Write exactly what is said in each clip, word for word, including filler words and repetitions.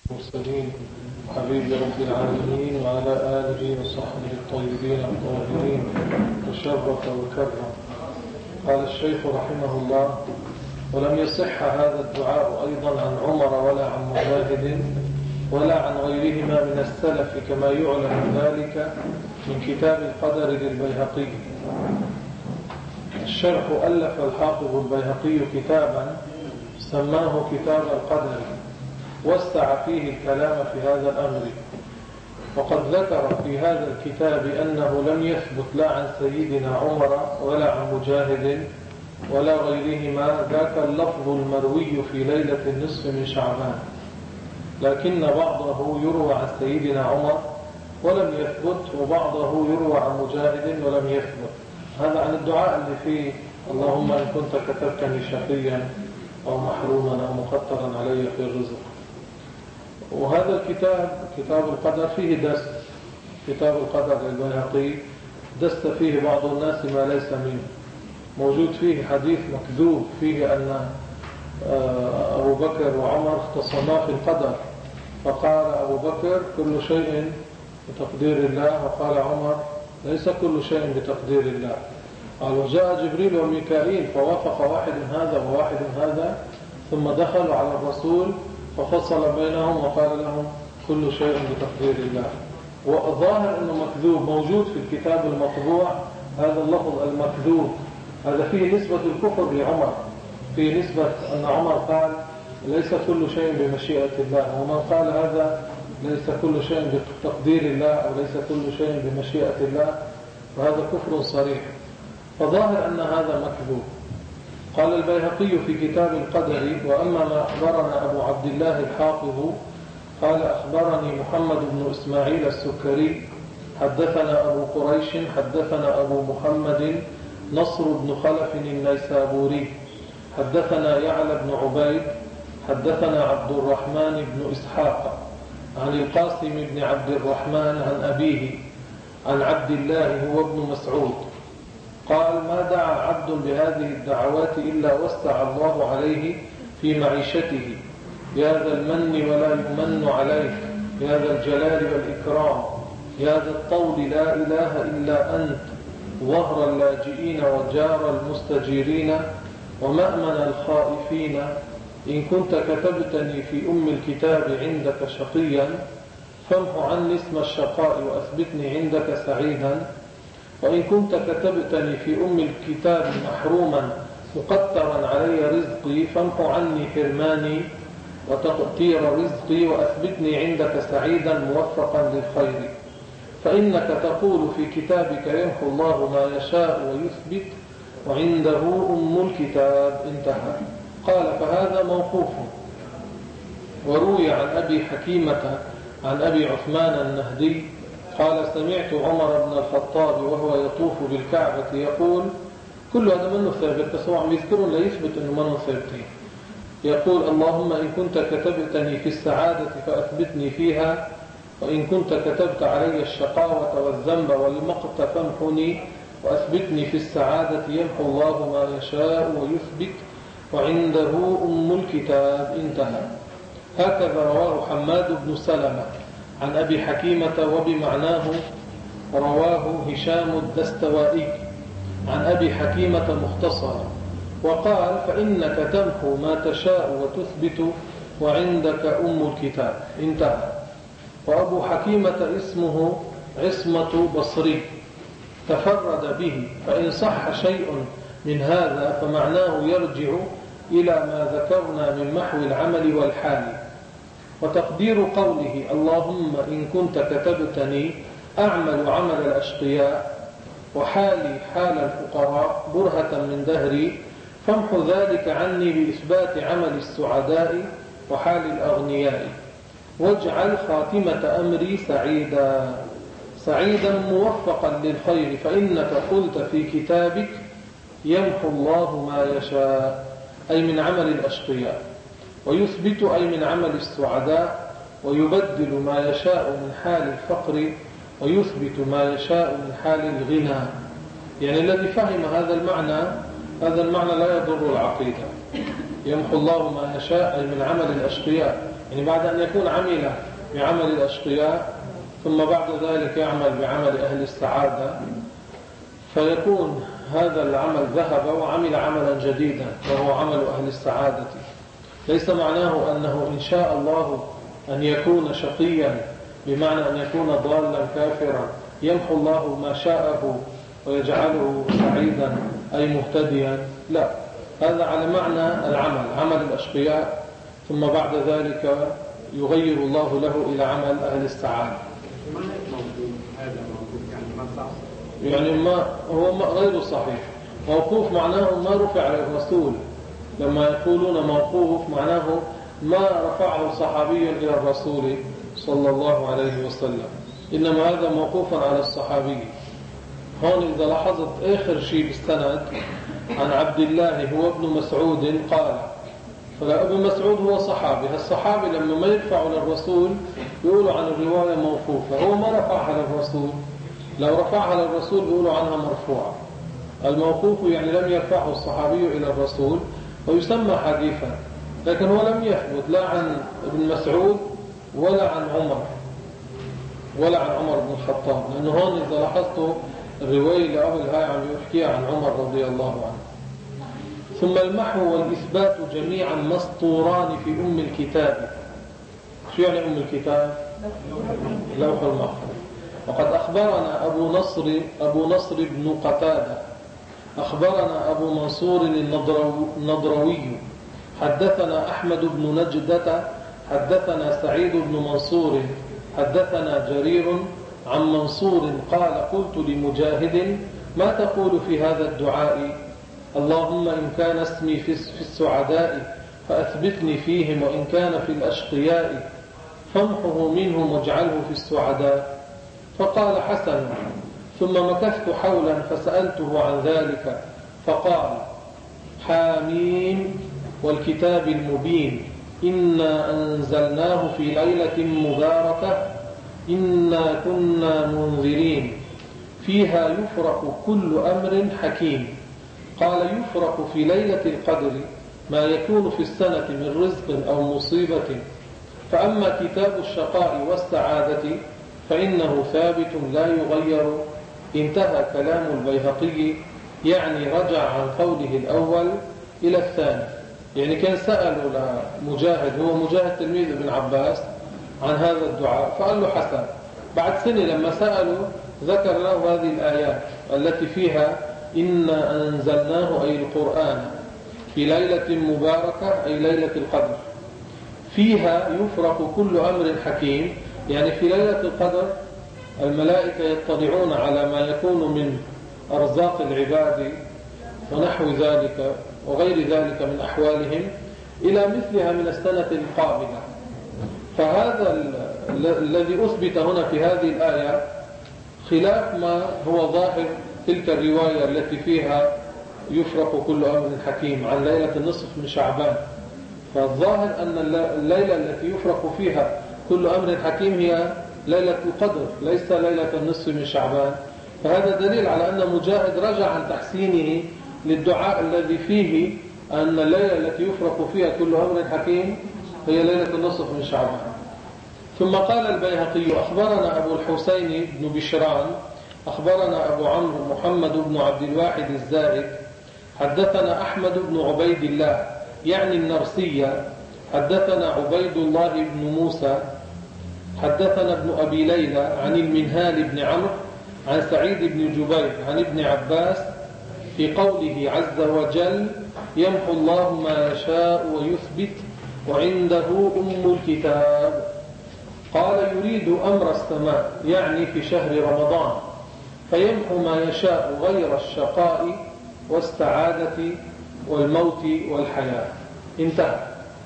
المرسلين حبيب رب العالمين وعلى آله وصحبه الطيبين الطاهرين وشرف وكرم. قال الشيخ رحمه الله: ولم يصح هذا الدعاء أيضا عن عمر ولا عن مجاهد ولا عن غيرهما من السلف، كما يعلم ذلك من كتاب القدر للبيهقي. الشرح: ألف الحافظ البيهقي كتابا سماه كتاب القدر، وسع فيه الكلام في هذا الأمر، وقد ذكر في هذا الكتاب أنه لم يثبت لا عن سيدنا عمر ولا عن مجاهد ولا غيرهما ذاك اللفظ المروي في ليلة النصف من شعبان، لكن بعضه يروى عن سيدنا عمر ولم يثبت، وبعضه يروى عن مجاهد ولم يثبت. هذا عن الدعاء اللي فيه: اللهم إن كنت كتبتني شقيا أو محروما أو مقترا علي في الرزق. وهذا الكتاب كتاب القدر فيه دس، كتاب القدر للبيهقي دست فيه بعض الناس ما ليس منه. موجود فيه حديث مكذوب فيه أن أبو بكر وعمر اختصما في القدر، فقال أبو بكر: كل شيء بتقدير الله، وقال عمر: ليس كل شيء بتقدير الله. قال: وجاء جبريل وميكائيل فوافق واحد هذا وواحد هذا، ثم دخلوا على الرسول ففصل بينهم وقال لهم: كل شيء بتقدير الله. وظاهر أنه مكذوب، موجود في الكتاب المطبوع هذا اللفظ المكذوب. هذا فيه نسبة الكفر لعمر، فيه نسبة أن عمر قال: ليس كل شيء بمشيئة الله، ومن قال هذا ليس كل شيء بتقدير الله أو ليس كل شيء بمشيئة الله، وهذا كفر صريح. فظاهر أن هذا مكذوب. قال البيهقي في كتاب القدر: وأما ما أخبرنا أبو عبد الله الحافظ قال: أخبرني محمد بن إسماعيل السكري حدثنا أبو قريش حدثنا أبو محمد نصر بن خلف النيسابوري حدثنا يعلى بن عبيد حدثنا عبد الرحمن بن إسحاق عن القاسم بن عبد الرحمن عن أبيه عن عبد الله هو ابن مسعود قال: ما دعا عبد بهذه الدعوات إلا وسع الله عليه في معيشته، يا ذا المن ولا يمن عليك، يا ذا الجلال والإكرام، يا ذا الطول لا إله إلا أنت، ظهر اللاجئين وجار المستجيرين ومأمن الخائفين. إن كنت كتبتني في أم الكتاب عندك شقيا فامح عني اسم الشقاء وأثبتني عندك سعيدا، وإن كنت كتبتني في أم الكتاب محروما مقترا علي رزقي فامح عني حرماني وتقتير رزقي وأثبتني عندك سعيدا موفقا للخير، فإنك تقول في كتابك: يمحو الله ما يشاء ويثبت وعنده أم الكتاب. انتهى. قال: فهذا موقوف. وروي عن أبي حكيمة عن أبي عثمان النهدي قال: سمعت عمر بن الخطاب وهو يطوف بالكعبة يقول: كل هذا منه ثابت، بس هو عم يذكرون ليثبت أنه منه ثابتين. يقول: اللهم إن كنت كتبتني في السعادة فأثبتني فيها، وإن كنت كتبت علي الشقاوة والذنب والمقت فامحني وأثبتني في السعادة، يمحو الله ما يشاء ويثبت وعنده أم الكتاب. انتهى. هكذا رواه حماد بن سلمة عن أبي حكيمة، وبمعناه رواه هشام الدستوائي عن أبي حكيمة مختصرا، وقال: فإنك تمحو ما تشاء وتثبت وعندك أم الكتاب. انتهى. وأبو حكيمة اسمه عصمة بصري تفرد به، فإن صح شيء من هذا فمعناه يرجع إلى ما ذكرنا من محو العمل والحال. وتقدير قوله: اللهم إن كنت كتبتني أعمل عمل الأشقياء وحالي حال الفقراء برهة من دهري، فامحو ذلك عني بإثبات عمل السعداء وحال الأغنياء، واجعل خاتمة أمري سعيدا سعيدا موفقا للخير، فإنك قلت في كتابك: يمحو الله ما يشاء، أي من عمل الأشقياء، ويثبت أي من عمل السعداء، ويبدل ما يشاء من حال الفقر، ويثبت ما يشاء من حال الغنى. يعني الذي فهم هذا المعنى هذا المعنى لا يضر العقيدة، يمحو الله ما يشاء أي من عمل الأشقياء، يعني بعد أن يكون عمل بعمل الأشقياء ثم بعد ذلك يعمل بعمل أهل السعادة، فيكون هذا العمل ذهب وعمل عملا جديدا وهو عمل أهل السعادة. ليس معناه أنه إن شاء الله أن يكون شقيا بمعنى أن يكون ضالا كافرا يمحو الله ما شاءه ويجعله سعيدا أي مهتديا، لا، هذا على معنى العمل، عمل الأشقياء، ثم بعد ذلك يغير الله له إلى عمل أهل السعادة. يعني ما هو غير صحيح. موقوف معناه ما رفع للرسول، لما يقولون موقوف معناه ما رفعه صحابي إلى الرسول صلى الله عليه وسلم، إنما هذا موقوفا على الصحابي. هون إذا لاحظت آخر شيء بالسند عن عبد الله هو ابن مسعود قال، فلا ابن مسعود هو صحابي، الصحابي لما ما يرفعوا للرسول يقولوا عن الرواية موقوفة، هو ما رفعها للرسول، لو رفعها للرسول يقولوا عنها مرفوعة. الموقوف يعني لم يرفعه الصحابي إلى الرسول ويسمى حديثا، لكن هو لم يثبت لا عن ابن مسعود ولا عن عمر ولا عن عمر بن الخطاب، لأنه هون إذا لاحظتوا الرواية اللي قبل هاي عم يحكيها عن عمر رضي الله عنه. ثم المحو والإثبات جميعا مسطوران في أم الكتاب. شو يعني أم الكتاب؟ لوح المحفوظ. وقد أخبرنا أبو نصر أبو نصر بن قتادة أخبرنا أبو منصور النضروي حدثنا أحمد بن نجدة حدثنا سعيد بن منصور حدثنا جرير عن منصور قال قلت لمجاهد ما تقول في هذا الدعاء؟ اللهم إن كان اسمي في السعداء فأثبتني فيهم، وإن كان في الأشقياء فامحه منهم واجعله في السعداء. فقال حسن. ثم مكثت حولا فسألته عن ذلك فقال حاميم والكتاب المبين إنا أنزلناه في ليلة مباركة إنا كنا منذرين فيها يفرق كل أمر حكيم. قال يفرق في ليلة القدر ما يكون في السنة من رزق أو مصيبة. فأما كتاب الشقاء والسعادة فإنه ثابت لا يغير. انتهى كلام البيهقي، يعني رجع عن قوله الأول إلى الثاني. يعني كان سألوا لمجاهد، هو مجاهد تلميذ ابن عباس، عن هذا الدعاء فقال له حسن. بعد سنة لما سألوا ذكر له هذه الآيات التي فيها إنا أنزلناه أي القرآن في ليلة مباركة أي ليلة القدر فيها يفرق كل أمر حكيم. يعني في ليلة القدر الملائكة يطلعون على ما يكون من أرزاق العباد ونحو ذلك وغير ذلك من أحوالهم إلى مثلها من السنة القابلة. فهذا الذي أثبت هنا في هذه الآية خلاف ما هو ظاهر تلك الرواية التي فيها يفرق كل أمر حكيم عن ليلة النصف من شعبان. فالظاهر أن الليلة التي يفرق فيها كل أمر حكيم هي ليلة القدر ليس ليلة النصف من شعبان. فهذا دليل على أن مجاهد رجع عن تحسينه للدعاء الذي فيه أن الليلة التي يفرق فيها كل أمر حكيم هي ليلة النصف من شعبان. ثم قال البيهقي أخبرنا أبو الحسين بن بشران أخبرنا أبو عمرو محمد بن عبد الواحد الزائد حدثنا أحمد بن عبيد الله يعني النرسية حدثنا عبيد الله بن موسى حدثنا ابن أبي ليلى عن المنهال بن عمرو عن سعيد بن جبير عن ابن عباس في قوله عز وجل يمحو الله ما يشاء ويثبت وعنده أم الكتاب. قال يريد أمر السماء يعني في شهر رمضان فيمحو ما يشاء غير الشقاء والسعادة والموت والحياة. انتهى.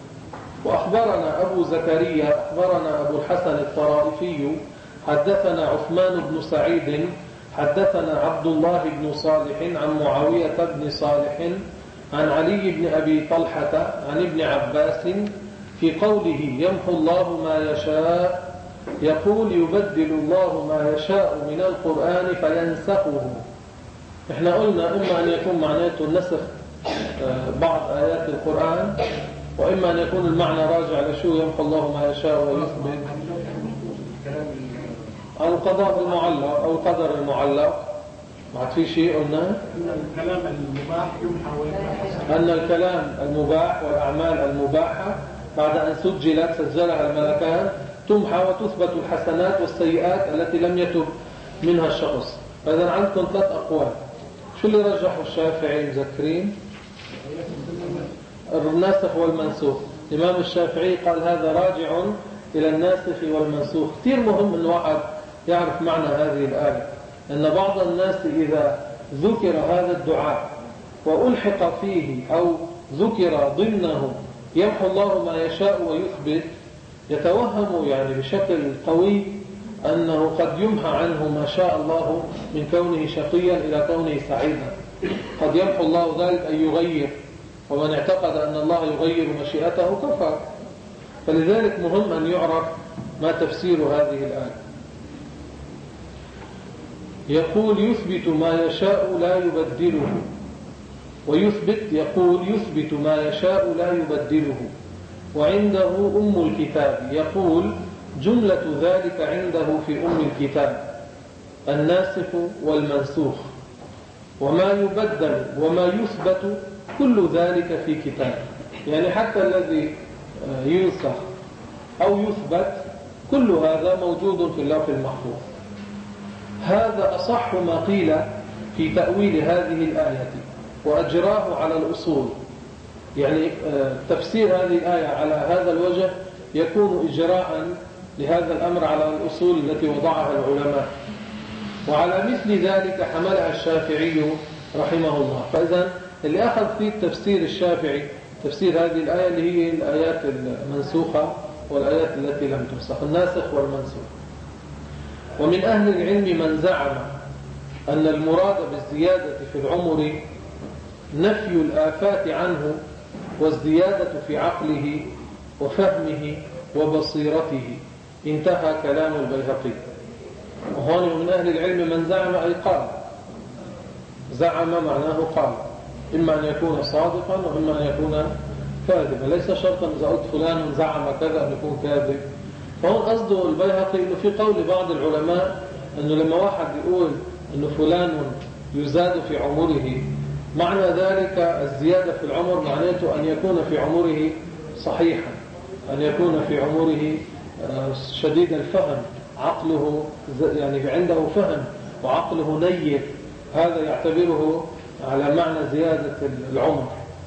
وأخبرنا أبو زكريا أخبرنا أبو الحسن الطرائفي حدثنا عثمان بن سعيد حدثنا عبد الله بن صالح عن معاوية بن صالح عن علي بن أبي طلحة عن ابن عباس في قوله يمحو الله ما يشاء يقول يبدل الله ما يشاء من القرآن فينسخه. احنا قلنا إما أن يكون معناته النسخ بعض آيات القرآن، وإما أن يكون المعنى راجع لشو يمحو الله ما يشاء ويثبت، القضاء المعلق أو القدر المعلق. ما عاد في شيء قلنا الكلام المباح يمحى ويمحى، أن الكلام المباح والأعمال المباحة بعد أن سجلت سجلها الملكان تمحى وتثبت الحسنات والسيئات التي لم يتب منها الشخص. فإذا عندكم ثلاث أقوال. شو اللي رجحه الشافعي مذكرين؟ الناسخ والمنسوخ. الإمام الشافعي قال هذا راجع إلى الناسخ والمنسوخ. كثير مهم أن واحد يعرف معنى هذه الآية، أن بعض الناس إذا ذكر هذا الدعاء وألحق فيه أو ذكر ضمنه يمحو الله ما يشاء ويثبت، يتوهم يعني بشكل قوي أنه قد يمحى عنه ما شاء الله من كونه شقيا إلى كونه سعيدا. قد يمحو الله ذلك أن يغير، ومن اعتقد أن الله يغير مشيئته كفر. فلذلك مهم أن يعرف ما تفسير هذه الآية. يقول يثبت ما يشاء لا يبدله، ويثبت يقول يثبت ما يشاء لا يبدله، وعنده أم الكتاب. يقول جملة ذلك عنده في أم الكتاب الناسخ والمنسوخ، وما يبدل وما يثبت كل ذلك في كتاب. يعني حتى الذي ينسخ أو يثبت كل هذا موجود في اللوح المحفوظ. هذا أصح ما قيل في تأويل هذه الآية وأجراه على الأصول. يعني تفسير هذه الآية على هذا الوجه يكون إجراء لهذا الأمر على الأصول التي وضعها العلماء، وعلى مثل ذلك حملها الشافعي رحمه الله. فإذا اللي أخذ فيه التفسير الشافعي تفسير هذه الآية اللي هي الآيات المنسوخة والآيات التي لم تنسخ، الناسخ والمنسوخ. ومن أهل العلم من زعم أن المراد بالزيادة في العمر نفي الآفات عنه والزيادة في عقله وفهمه وبصيرته. انتهى كلام البيهقي. وهون من أهل العلم من زعم أي قال، زعم معناه قال، إما أن يكون صادقا وإما أن يكون كاذبا. ليس شرطا إذا قلت فلان زعم كذا أن يكون كاذب. فهون قصده البيهقي أنه في قول بعض العلماء أنه لما واحد يقول أنه فلان يزاد في عمره، معنى ذلك الزيادة في العمر معناته أن يكون في عمره صحيحا، أن يكون في عمره شديد الفهم، عقله يعني عنده فهم وعقله نيف. هذا يعتبره على معنى زيادة العمر.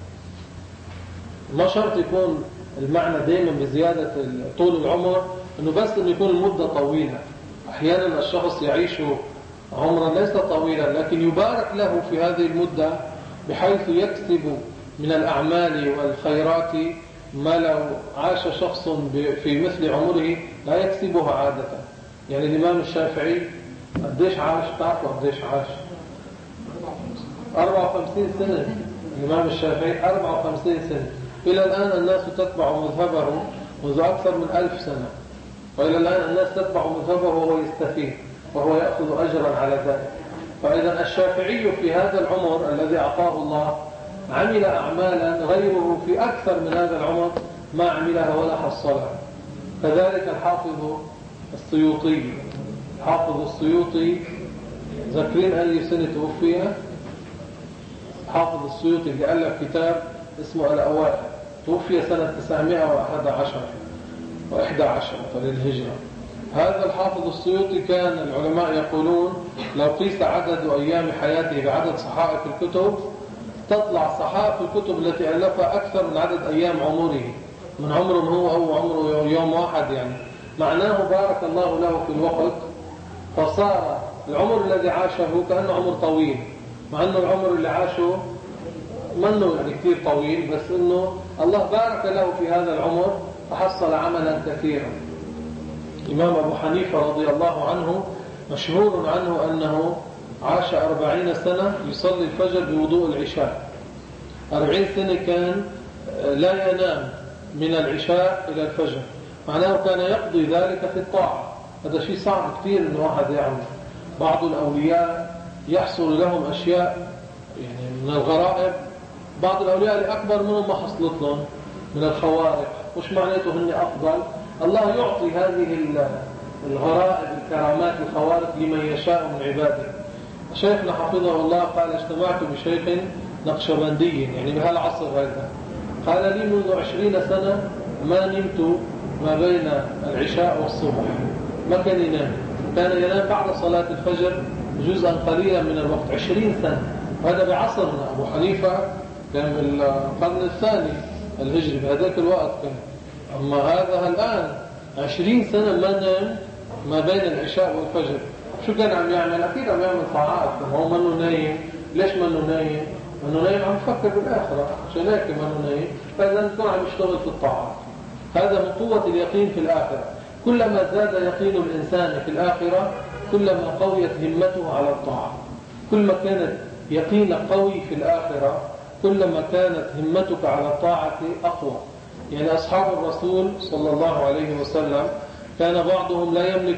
ما شرط يكون المعنى دائما بزيادة طول العمر أنه بس أنه يكون المدة طويلة. أحيانا الشخص يعيش عمرا ليس طويلا لكن يبارك له في هذه المدة بحيث يكسب من الأعمال والخيرات ما لو عاش شخص في مثل عمره لا يكسبها عادة. يعني الإمام الشافعي قديش عاش؟ تعرفوا قديش عاش؟ أربعة وخمسين سنة. الإمام الشافعي أربعة وخمسين سنة. إلى الآن الناس تتبع مذهبه منذ أكثر من ألف سنة، وإلى الآن الناس تتبع مذهبه وهو يستفيد وهو يأخذ أجرا على ذلك. فإذا الشافعي في هذا العمر الذي أعطاه الله عمل أعمالا غيره في أكثر من هذا العمر ما عملها ولا حصلها. كذلك الحافظ السيوطي. حافظ السيوطي ذكرين أي سنة توفي؟ حافظ السيوطي اللي ألف كتاب اسمه الأوائل توفي سنة تسعمائة وأحد عشر للهجرة. هذا الحافظ السيوطي كان العلماء يقولون لو قيس عدد أيام حياته بعدد صحائف الكتب تطلع صحائف الكتب التي ألفها أكثر من عدد أيام عمره، من عمره هو أو عمره يوم واحد. يعني معناه بارك الله له في الوقت، فصار العمر الذي عاشه كأنه عمر طويل، مع أنه العمر اللي عاشه منه يعني كثير طويل، بس أنه الله بارك له في هذا العمر فحصل عملا كثيرا. الإمام أبو حنيفة رضي الله عنه مشهور عنه أنه عاش أربعين سنة يصلي الفجر بوضوء العشاء. أربعين سنة كان لا ينام من العشاء إلى الفجر، معناه كان يقضي ذلك في الطاعة. هذا شيء صعب كثير أن واحد يعمل. بعض الأولياء يحصل لهم أشياء يعني من الغرائب بعض الأولياء اللي أكبر منهم ما حصلت لهم من الخوارق، مش معناته هن أفضل. الله يعطي هذه الغرائب الكرامات الخوارق لمن يشاء من عباده. شيخنا حفظه الله قال: اجتمعت بشيخ نقشبندي يعني بهالعصر هذا، قال لي: منذ عشرين سنة ما نمت ما بين العشاء والصبح، ما كان ينام، كان ينام بعد صلاة الفجر جزءا قليلا من الوقت. عشرين سنة، هذا بعصرنا. أبو حنيفة كان في القرن الثاني الهجري بهذاك الوقت كان. أما هذا الآن عشرين سنة ما نام ما بين العشاء والفجر. شو كان عم يعمل؟ أكيد عم يعمل طاعات. هو منه نايم. ليش منه نايم؟ منه نايم عم يفكر بالآخرة، عشان هيك منه نايم. فإذا نكون عم يشتغل في الطاعات. هذا من قوة اليقين في الآخرة. كلما زاد يقين الإنسان في الآخرة كلما قويت همته على الطاعة. كل ما كانت يقينك قوي في الآخرة كلما كانت همتك على الطاعة أقوى. يعني أصحاب الرسول صلى الله عليه وسلم كان بعضهم لا يملك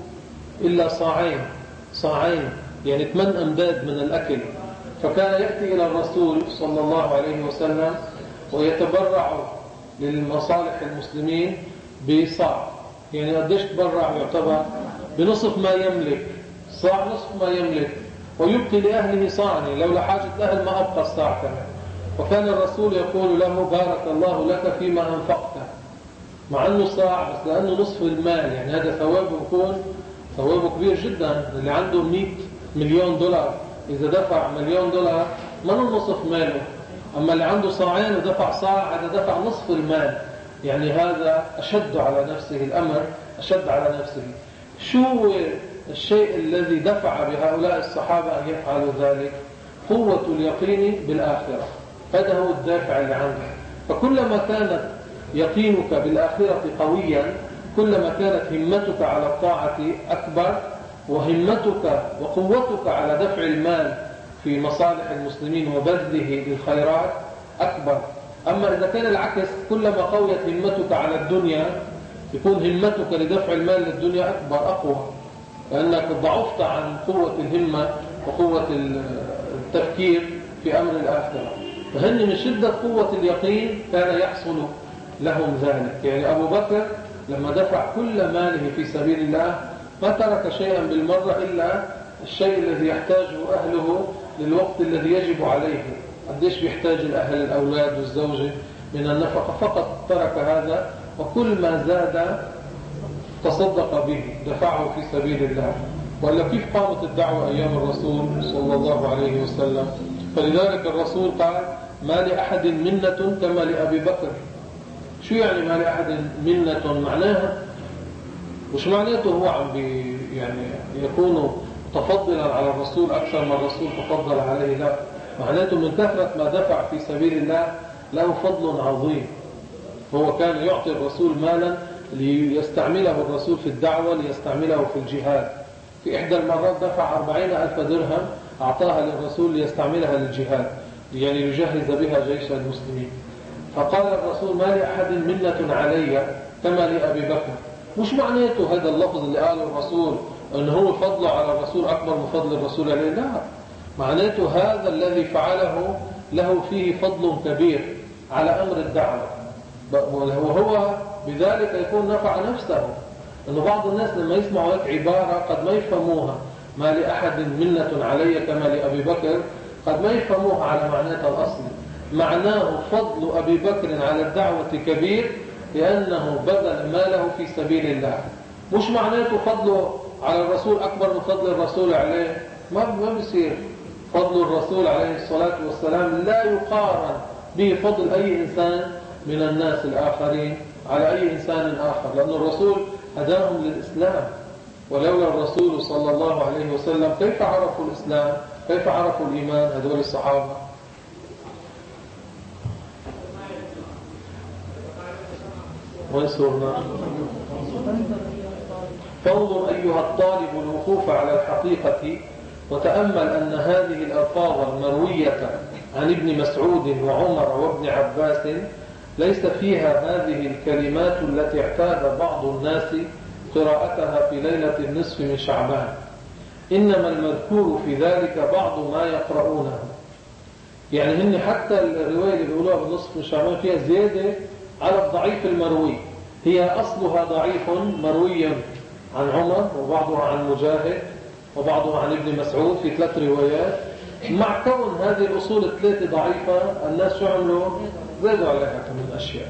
إلا صاعين صاعين يعني ثمان أمداد من الأكل، فكان يأتي إلى الرسول صلى الله عليه وسلم ويتبرع للمصالح المسلمين بصاع. يعني قديش تبرع؟ يعتبر بنصف ما يملك، صاع نصف ما يملك، ويبقي لأهله صاعني، لولا حاجة الأهل ما أبقى الصاع كمان. وكان الرسول يقول له: بارك الله لك فيما أنفقته، مع أنه صاع بس لأنه نصف المال، يعني هذا ثوابه يكون ثوابه كبير جدا. اللي عنده مئة مليون دولار إذا دفع مليون دولار ما نصف ماله، أما اللي عنده صاعين ودفع صاع هذا دفع نصف المال. يعني هذا أشد على نفسه الأمر، أشد على نفسه. شو الشيء الذي دفع بهؤلاء الصحابة أن يفعلوا ذلك؟ قوة اليقين بالآخرة. هذا هو الدافع اللي عندك. فكلما كانت يقينك بالآخرة قويا كلما كانت همتك على الطاعة أكبر، وهمتك وقوتك على دفع المال في مصالح المسلمين وبذله للخيرات أكبر. أما إذا كان العكس، كلما قويت همتك على الدنيا يكون همتك لدفع المال للدنيا أكبر أقوى، لأنك ضعفت عن قوة الهمة وقوة التفكير في أمر الآخرة. فهن من شدة قوة اليقين كان يحصل لهم ذلك. يعني أبو بكر لما دفع كل ماله في سبيل الله ما ترك شيئا بالمرة إلا الشيء الذي يحتاجه أهله للوقت الذي يجب عليه. قديش بيحتاج الأهل الأولاد والزوجة من النفقة، فقط ترك هذا، وكل ما زاد تصدق به دفعه في سبيل الله. ولا كيف قامت الدعوة أيام الرسول صلى الله عليه وسلم؟ فلذلك الرسول قال: ما لأحد منة كما لأبي بكر. شو يعني ما لأحد منة؟ معناها وش معناته؟ هو عم بي يعني يكون تفضلا على الرسول أكثر ما الرسول تفضل عليه؟ لا، معناته من كثرة ما دفع في سبيل الله له فضل عظيم. هو كان يعطي الرسول مالا ليستعمله الرسول في الدعوة، ليستعمله في الجهاد. في إحدى المرات دفع أربعين ألف درهم أعطاها للرسول ليستعملها للجهاد، يعني يجهز بها جيش المسلمين. فقال الرسول: ما لأحد منة علي كما لأبي بكر. مش معناته هذا اللفظ اللي قاله الرسول أنه هو فضله على الرسول أكبر من فضل الرسول عليه، لا، معناته هذا الذي فعله له فيه فضل كبير على أمر الدعوة، وهو بذلك يكون نفع نفسه. أنه بعض الناس لما يسمعوا هيك عبارة قد ما يفهموها، ما لأحد منة علي كما لأبي بكر، قد ما يفهموها على معناتها الأصلي. معناه فضل أبي بكر على الدعوة كبير لأنه بذل ماله في سبيل الله. مش معناته فضله على الرسول أكبر من فضل الرسول عليه، ما ما بيصير. فضل الرسول عليه الصلاة والسلام لا يقارن به فضل أي إنسان من الناس الآخرين على أي إنسان آخر، لأن الرسول هداهم للإسلام. ولولا الرسول صلى الله عليه وسلم كيف عرفوا الإسلام؟ كيف عرفوا الإيمان هذول الصحابة؟ وانصرنا. فانظر أيها الطالب الوقوف على الحقيقة وتأمل أن هذه الألفاظ المروية عن ابن مسعود وعمر وابن عباس ليس فيها هذه الكلمات التي اعتاد بعض الناس قراءتها في ليلة النصف من شعبان، إنما المذكور في ذلك بعض ما يقرؤونه. يعني هن حتى الرواية اللي بيقولوها بالنصف من شعبان فيها زيادة على الضعيف المروي، هي أصلها ضعيف مروي عن عمر وبعضها عن مجاهد وبعضها عن ابن مسعود في ثلاث روايات. مع كون هذه الأصول الثلاثة ضعيفة الناس شو عملوا؟ زادوا عليها من أشياء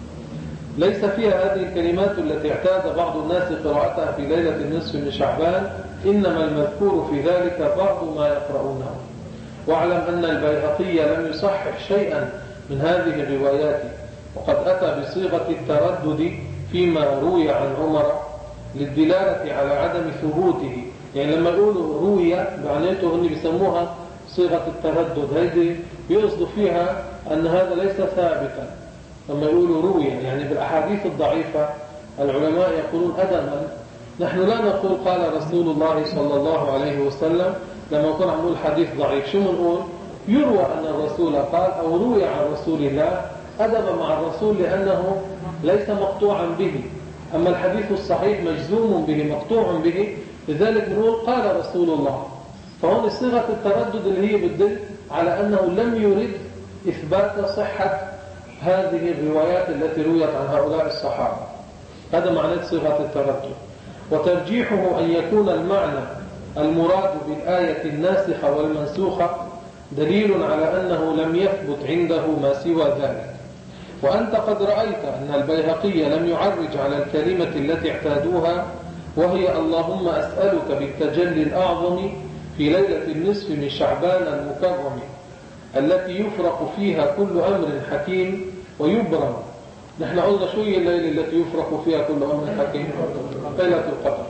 ليس فيها هذه الكلمات التي اعتاد بعض الناس قراءتها في ليلة النصف من شعبان، إنما المذكور في ذلك بعض ما يقرؤونه. واعلم أن البيهقي لم يصحح شيئا من هذه الروايات، وقد أتى بصيغة التردد فيما روي عن عمر للدلالة على عدم ثبوته. يعني لما يقولوا روي معناته هن بيسموها صيغة التردد، هذه بيقصدوا فيها أن هذا ليس ثابتا. لما يقولوا روي يعني بالأحاديث الضعيفة العلماء يقولون أدما، نحن لا نقول قال رسول الله صلى الله عليه وسلم لما يكون عم نقول حديث ضعيف. شو بنقول؟ يروى أن الرسول قال أو روي عن رسول الله أدب مع الرسول لأنه ليس مقطوعا به. أما الحديث الصحيح مجزوم به مقطوع به، لذلك بنقول قال رسول الله. فهون صيغة التردد اللي هي بتدل على أنه لم يرد إثبات صحة هذه الروايات التي رويت عن هؤلاء الصحابة. هذا معنى صيغة التردد. وترجيحه أن يكون المعنى المراد بالآية الناسخة والمنسوخة دليل على أنه لم يثبت عنده ما سوى ذلك. وأنت قد رأيت أن البيهقي لم يعرج على الكلمة التي اعتادوها، وهي اللهم أسألك بالتجلي الأعظم في ليلة النصف من شعبان المكرم التي يفرق فيها كل أمر حكيم ويبرم. نحن قلنا شو هي الليلة التي يفرق فيها كل أمر حكيم؟ ليلة القدر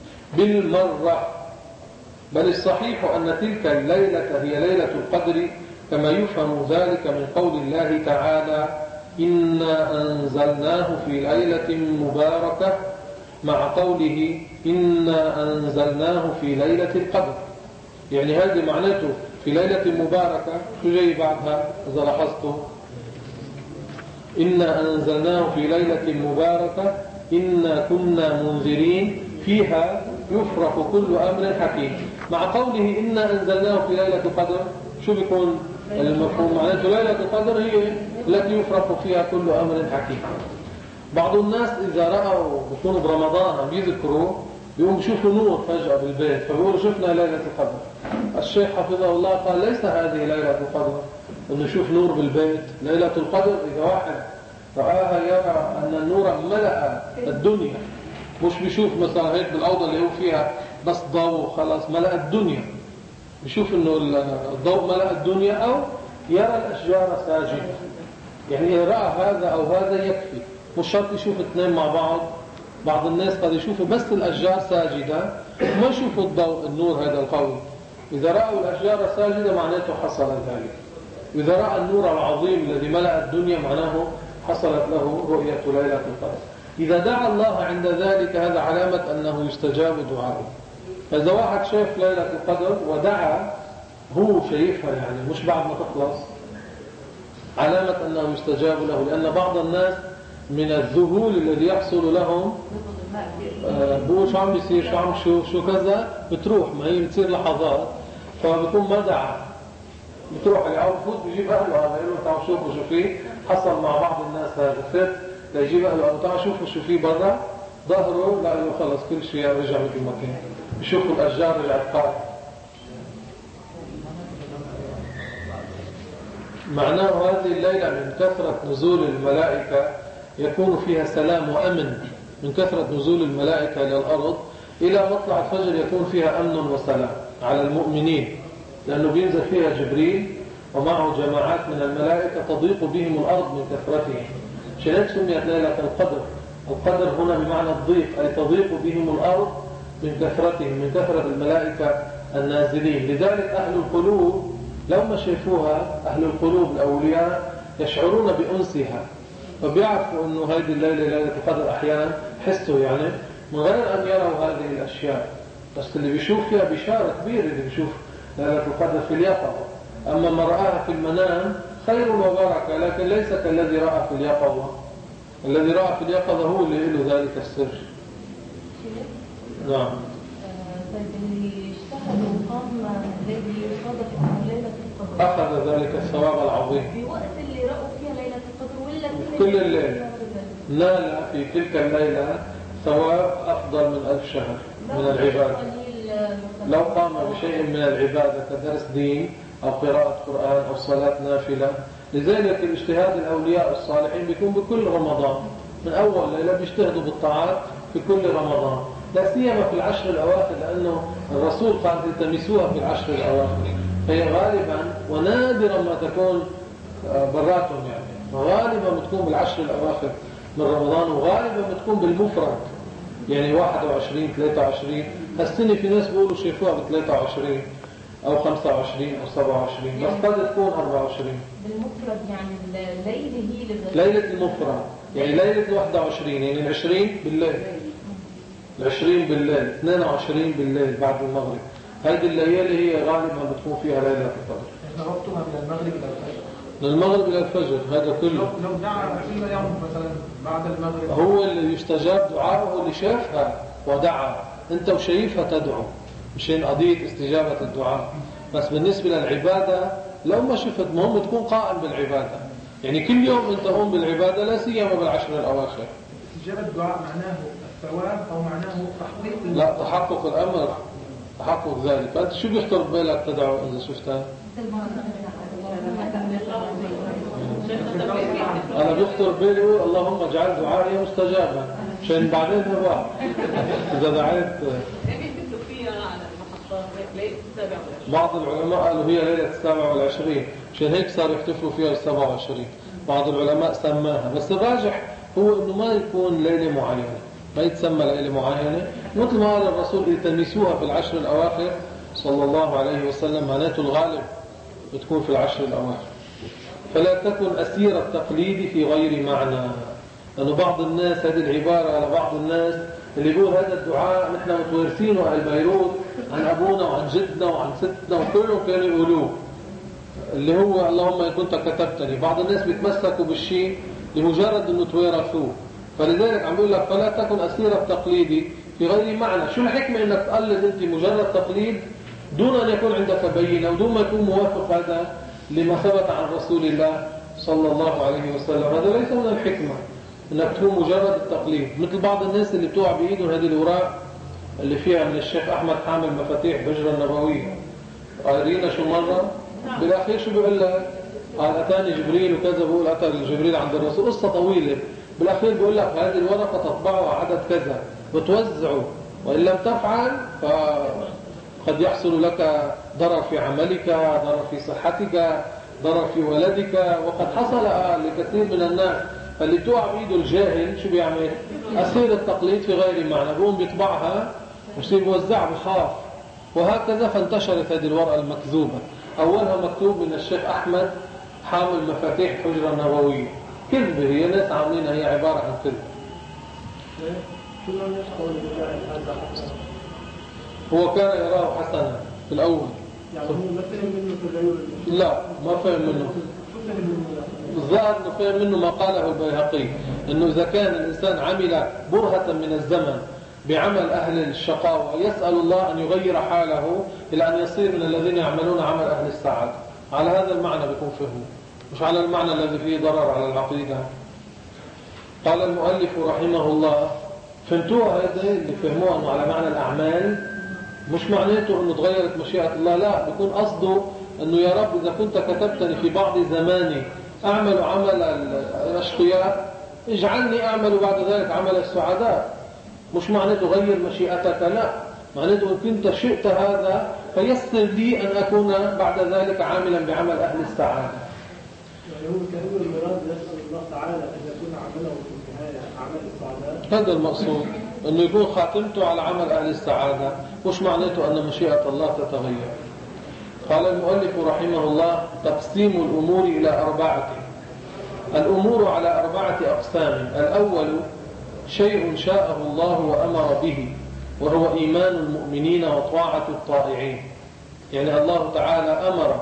بالمرة. بل الصحيح أن تلك الليلة هي ليلة القدر كما يفهم ذلك من قول الله تعالى إنا أنزلناه في ليلة مباركة، مع قوله إنا أنزلناه في ليلة القدر. يعني هذه معناته في ليلة مباركة. شو جاي بعدها إذا لاحظتوا؟ إنا أنزلناه في ليلة مباركة إنا كنا منذرين فيها يفرق كل أمر حكيم. مع قوله إنا أنزلناه في ليلة القدر شو بيكون المفهوم؟ معناته ليلة القدر هي التي يفرق فيها كل أمر حكيم. بعض الناس إذا رأوا بيكونوا برمضان بيذكروا بيقوم بيشوفوا نور فجأة بالبيت فبيقولوا شفنا ليلة القدر. الشيخ حفظه الله قال ليس هذه ليلة القدر أنه يشوف نور بالبيت. ليلة القدر إذا واحد رآها يرى أن النور ملأ الدنيا، مش بيشوف مثلا هيك بالأوضة اللي هو فيها بس ضوء خلاص، ملأ الدنيا. بيشوف أنه الضوء ملأ الدنيا، أو يرى الأشجار ساجدة. يعني إذا رأى هذا أو هذا يكفي، مش شرط يشوف اثنين مع بعض. بعض الناس قد يشوفوا بس الأشجار ساجدة وما يشوفوا الضوء النور هذا القوي. إذا رأوا الأشجار ساجدة معناته حصل ذلك. وإذا رأى النور العظيم الذي ملأ الدنيا معناه حصلت له رؤية ليلة القدر. إذا دعا الله عند ذلك هذا علامة أنه يستجاب دعاءه. فإذا واحد شاف ليلة القدر ودعا هو شايفها يعني مش بعد ما تخلص، علامة أنه يستجاب له. لأن بعض الناس من الذهول الذي يحصل لهم بقول شو عم بيصير شو عم شوف شو كذا، بتروح ما هي بتصير لحظات، فبكون ما دعا بتروح اللي عم بفوت بيجيب أهله هذا يقول له تعالوا شوفوا شو فيه. حصل مع بعض الناس هذا فات ليجيب أهله أو تعالوا شوفوا شو فيه برا، ظهره لا له خلص كل شيء رجع مثل ما كان. بيشوفوا الأشجار العقار. معناه هذه الليلة من كثرة نزول الملائكة يكون فيها سلام وأمن. من كثرة نزول الملائكة إلى الأرض إلى مطلع الفجر يكون فيها أمن وسلام على المؤمنين، لأنه بينزل فيها جبريل ومعه جماعات من الملائكة تضيق بهم الأرض من كثرتهم. شهد سميت ليلة القدر. القدر هنا بمعنى الضيق، أي تضيق بهم الأرض من كثرتهم، من كثرة الملائكة النازلين. لذلك أهل القلوب لو ما شافوها، أهل القلوب الأولياء يشعرون بأنسها، فبيعرفوا أنه هذه الليلة ليلة القدر. أحيانا حسوا يعني من غير أن يروا هذه الأشياء، بس اللي بيشوف فيها بشارة كبيرة اللي بيشوف ليلة القدر في اليقظة. أما ما رآها في المنام خير وبركة، لكن ليس كالذي رأى في اليقظة. الذي رأى في اليقظة هو اللي له ذلك السر. نعم. طيب اللي اشتغل وقام الليل يصادف انه ليله القدر اخذ ذلك الثواب العظيم في وقت اللي رأوا فيها ليله القدر ولا كل الليل، نال في تلك الليله ثواب افضل من ألف شهر من العباده. لو قام بشيء من العباده كدرس دين او قراءه قران او صلاه نافله. لذلك الاجتهاد الاولياء الصالحين بيكون بكل رمضان، من اول ليله بيجتهدوا بالطاعات في كل رمضان، لا سيما في العشر الاواخر، لانه الرسول قال التمسوها في العشر الاواخر. هي غالبا ونادرا ما تكون براتهم، يعني وغالبا بتكون بالعشر الاواخر من رمضان، وغالبا بتكون بالمفرد، يعني واحد وعشرين ثلاثة وعشرين. هالسنه في ناس بيقولوا شايفوها ب ثلاثة وعشرين او خمسة وعشرين او سبعة وعشرين، بس قد تكون أربعة وعشرين بالمفرد. يعني الليله هي للغد. ليله المفرد يعني ليله واحد وعشرين، يعني العشرين بالليل، العشرين بالليل، اثنين وعشرين بالليل بعد المغرب. هذه الليالي هي غالبا بتكون فيها ليله القدر. احنا وقتها من المغرب الى الفجر. من المغرب الى الفجر هذا كله. لو لو دعا فيما يوم مثلا بعد المغرب هو اللي يستجاب دعاءه اللي شافها ودعا. انت وشايفها تدعو، مشان قضيه استجابه الدعاء. بس بالنسبه للعباده لو ما شفت، مهم تكون قائم بالعباده، يعني كل يوم انت قوم بالعباده، لا سيما بالعشر الاواخر. استجابه الدعاء معناه الثواب او معناه تحقيق؟ لا، تحقق الامر، تحقق ذلك. فانت شو بيخطر ببالك تدعو اذا شفتها؟ انا بيخطر بالي اللهم اجعل دعائي مستجابا، عشان بعدين هو اذا دعيت. بعض العلماء قالوا هي ليله السابع والعشرين، عشان هيك صار يحتفلوا فيها السابع والعشرين. بعض العلماء سماها، بس الراجح هو انه ما يكون ليله معينه، ما يتسمى ليله معينه، مثل ما قال الرسول التمسوها في العشر الاواخر صلى الله عليه وسلم. معناته الغالب بتكون في العشر الاواخر. فلا تكن أسير التقليد في غير معنى، لأنه بعض الناس هذه العبارة على بعض الناس اللي يقول هذا الدعاء نحن متوارثينه أهل بيروت عن أبونا وعن جدنا وعن ستنا وكلهم كانوا يقولوه، اللي هو اللهم إن كنت كتبتني. بعض الناس بيتمسكوا بالشيء لمجرد أنه توارثوه، فلذلك عم بيقول لك فلا تكن أسير التقليد في غير معنى. شو الحكمة أنك تقلد أنت مجرد تقليد دون أن يكون عندك بينة ودون ما يكون موافق هذا لما ثبت عن رسول الله صلى الله عليه وسلم؟ هذا ليس من الحكمة انك تكون مجرد التقليد. مثل بعض الناس اللي بتوع بايدهم هذه الاوراق اللي فيها من الشيخ احمد حامل مفاتيح بجرة النبوية، قارينا شو مرة بالاخير شو بيقول لك؟ قال اتاني جبريل وكذا، بقول اتى جبريل عند الرسول، قصة طويلة. بالاخير بيقول لك هذه الورقة تطبعها عدد كذا وتوزعه، وان لم تفعل ف قد يحصل لك ضرر في عملك، ضرر في صحتك، ضرر في ولدك. وقد حصل لكثير من الناس. فاللي بتوع بيده الجاهل شو بيعمل؟ أسير التقليد في غير معنى، بقوم بيطبعها ويصير يوزعها بخاف. وهكذا فانتشرت هذه الورقة المكذوبة. أولها مكتوب من الشيخ أحمد حامل مفاتيح الحجرة النبوية. كذبة، هي ناس عاملينها، هي عبارة عن كذب. شو لم يشعر بالله هذا حسن؟ هو كان يراه حسنا في الأول، يعني هو ما فهم منه في العيون؟ لا ما فهم منه. شو فهم منه؟ الظاهر انه فهم منه ما قاله البيهقي، انه اذا كان الانسان عمل برهة من الزمن بعمل اهل الشقاوة يسأل الله ان يغير حاله الى ان يصير من الذين يعملون عمل اهل السعادة. على هذا المعنى بيكون فهمه، مش على المعنى الذي فيه ضرر على العقيدة. قال المؤلف رحمه الله: فهمتوها هذه اللي فهموها انه على معنى الاعمال، مش معناته انه تغيرت مشيئة الله، لا، بيكون قصده انه يا رب اذا كنت كتبتني في بعض زماني اعمل عمل الاشقياء اجعلني اعمل بعد ذلك عمل السعداء. مش معناته غير مشيئتك، لا، معناته ان كنت شئت هذا فيسر لي ان اكون بعد ذلك عاملا بعمل اهل السعادة. يعني هو كأنه المراد يسأل الله تعالى ان يكون عمله في النهاية عمل السعداء. هذا المقصود، انه يكون خاتمته على عمل اهل السعادة، مش معناته ان مشيئة الله تتغير. قال المؤلف رحمه الله: تقسيم الامور الى اربعة. الامور على اربعة اقسام. الاول شيء شاءه الله وامر به، وهو ايمان المؤمنين وطاعة الطائعين. يعني الله تعالى امر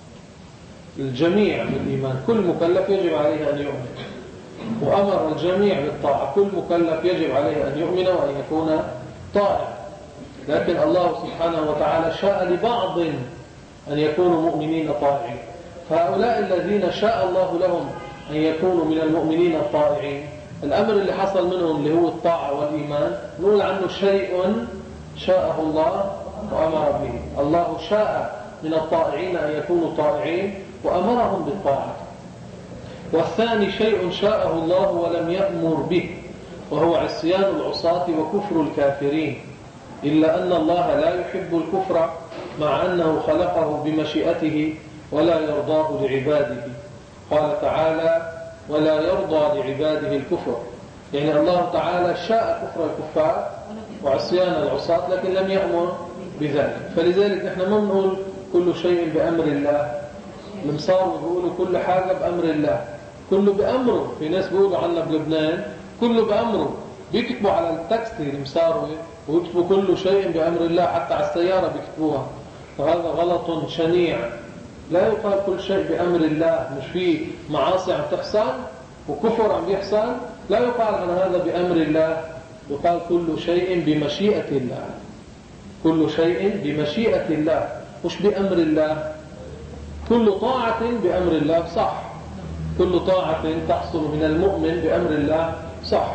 الجميع بالإيمان، كل مكلف يجب عليه أن يؤمن، وأمر الجميع بالطاعة، كل مكلف يجب عليه أن يؤمن وأن يكون طائع. لكن الله سبحانه وتعالى شاء لبعض أن يكونوا مؤمنين طائعين. فهؤلاء الذين شاء الله لهم أن يكونوا من المؤمنين الطائعين، الأمر اللي حصل منهم اللي هو الطاعة والإيمان نقول عنه شيء شاءه الله وأمر به. الله شاء من الطائعين أن يكونوا طائعين وأمرهم بالطاعة. والثاني شيء شاءه الله ولم يأمر به، وهو عصيان العصاة وكفر الكافرين، إلا أن الله لا يحب الكفر مع أنه خلقه بمشيئته ولا يرضاه لعباده. قال تعالى ولا يرضى لعباده الكفر، يعني الله تعالى شاء كفر الكفار وعصيان العصاة لكن لم يأمر بذلك. فلذلك نحن ما بنقول كل شيء بأمر الله. المصار بيقولوا كل حاجة بأمر الله، كله بأمره. في ناس بيقولوا عنا بلبنان كله بأمره، بيكتبوا على التاكسي المصاروي ويكتبوا كل شيء بأمر الله، حتى على السيارة بيكتبوها. وهذا غلط شنيع. لا يقال كل شيء بأمر الله. مش فيه معاصي عم تحصل وكفر عم يحصل، لا يقال عن هذا بأمر الله، يقال كل شيء بمشيئة الله. كل شيء بمشيئة الله مش بأمر الله. كل طاعة بأمر الله صح، كل طاعة تحصل من المؤمن بأمر الله صح،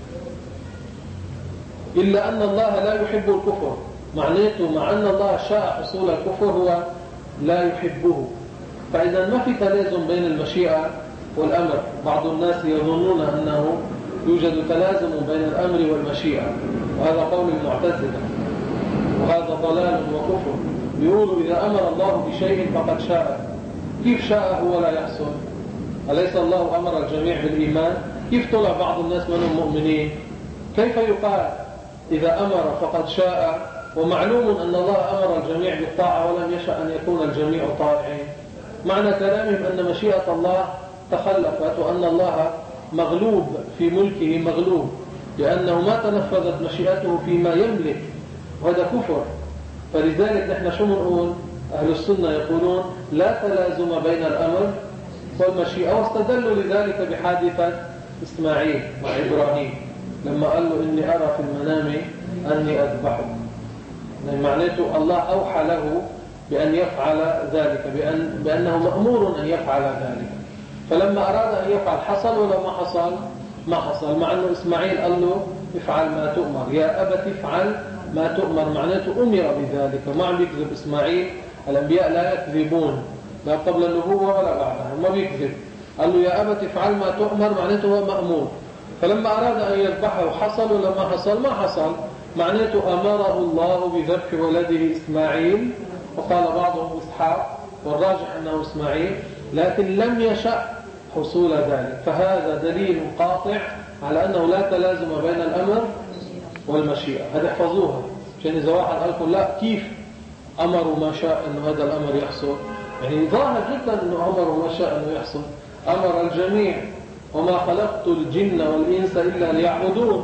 إلا أن الله لا يحب الكفر. معناته مع أن الله شاء حصول الكفر هو لا يحبه. فإذا ما في تلازم بين المشيئة والأمر. بعض الناس يظنون أنه يوجد تلازم بين الأمر والمشيئة، وهذا قول المعتزلة، وهذا ضلال وكفر. يقولوا إذا أمر الله بشيء فقد شاء. كيف شاء هو لا يحصل؟ أليس الله أمر الجميع بالإيمان؟ كيف طلع بعض الناس منهم مؤمنين؟ كيف يقال إذا أمر فقد شاء ومعلوم أن الله أمر الجميع بالطاعة ولم يشأ أن يكون الجميع طائعين؟ معنى كلامهم أن مشيئة الله تخلفت وأن الله مغلوب في ملكه، مغلوب لأنه ما تنفذت مشيئته فيما يملك، وهذا كفر. فلذلك نحن شو نقول؟ أهل السنة يقولون لا تلازم بين الأمر والمشيئة، واستدلوا لذلك بحادثة إسماعيل مع إبراهيم لما قال له إني أرى في المنام أني أذبحك. معناته الله أوحى له بأن يفعل ذلك، بأن بأنه مأمور أن يفعل ذلك. فلما أراد أن يفعل حصل ولا ما حصل؟ ما حصل، مع أنه إسماعيل قال له افعل ما تؤمر، يا أبت افعل ما تؤمر، معناته أمر بذلك. ما عم يكذب إسماعيل، الأنبياء لا يكذبون لا قبل النبوة ولا بعدها، ما بيكذب. قال له يا أبت افعل ما تؤمر، معناته هو مأمور. فلما أراد أن يذبحه حصل ولا ما حصل؟ ما حصل، معناته أمره الله بذبح ولده إسماعيل، وقال بعضهم إسحاق والراجح أنه إسماعيل، لكن لم يشأ حصول ذلك. فهذا دليل قاطع على أنه لا تلازم بين الأمر والمشيئة. هذا احفظوها، عشان إذا واحد قال لكم لا كيف أمروا ما شاء أنه هذا الأمر يحصل، يعني ظاهر جدا أنه أمروا ما شاء أنه يحصل. أمر الجميع وما خلقت الجن والإنس إلا ليعبدون.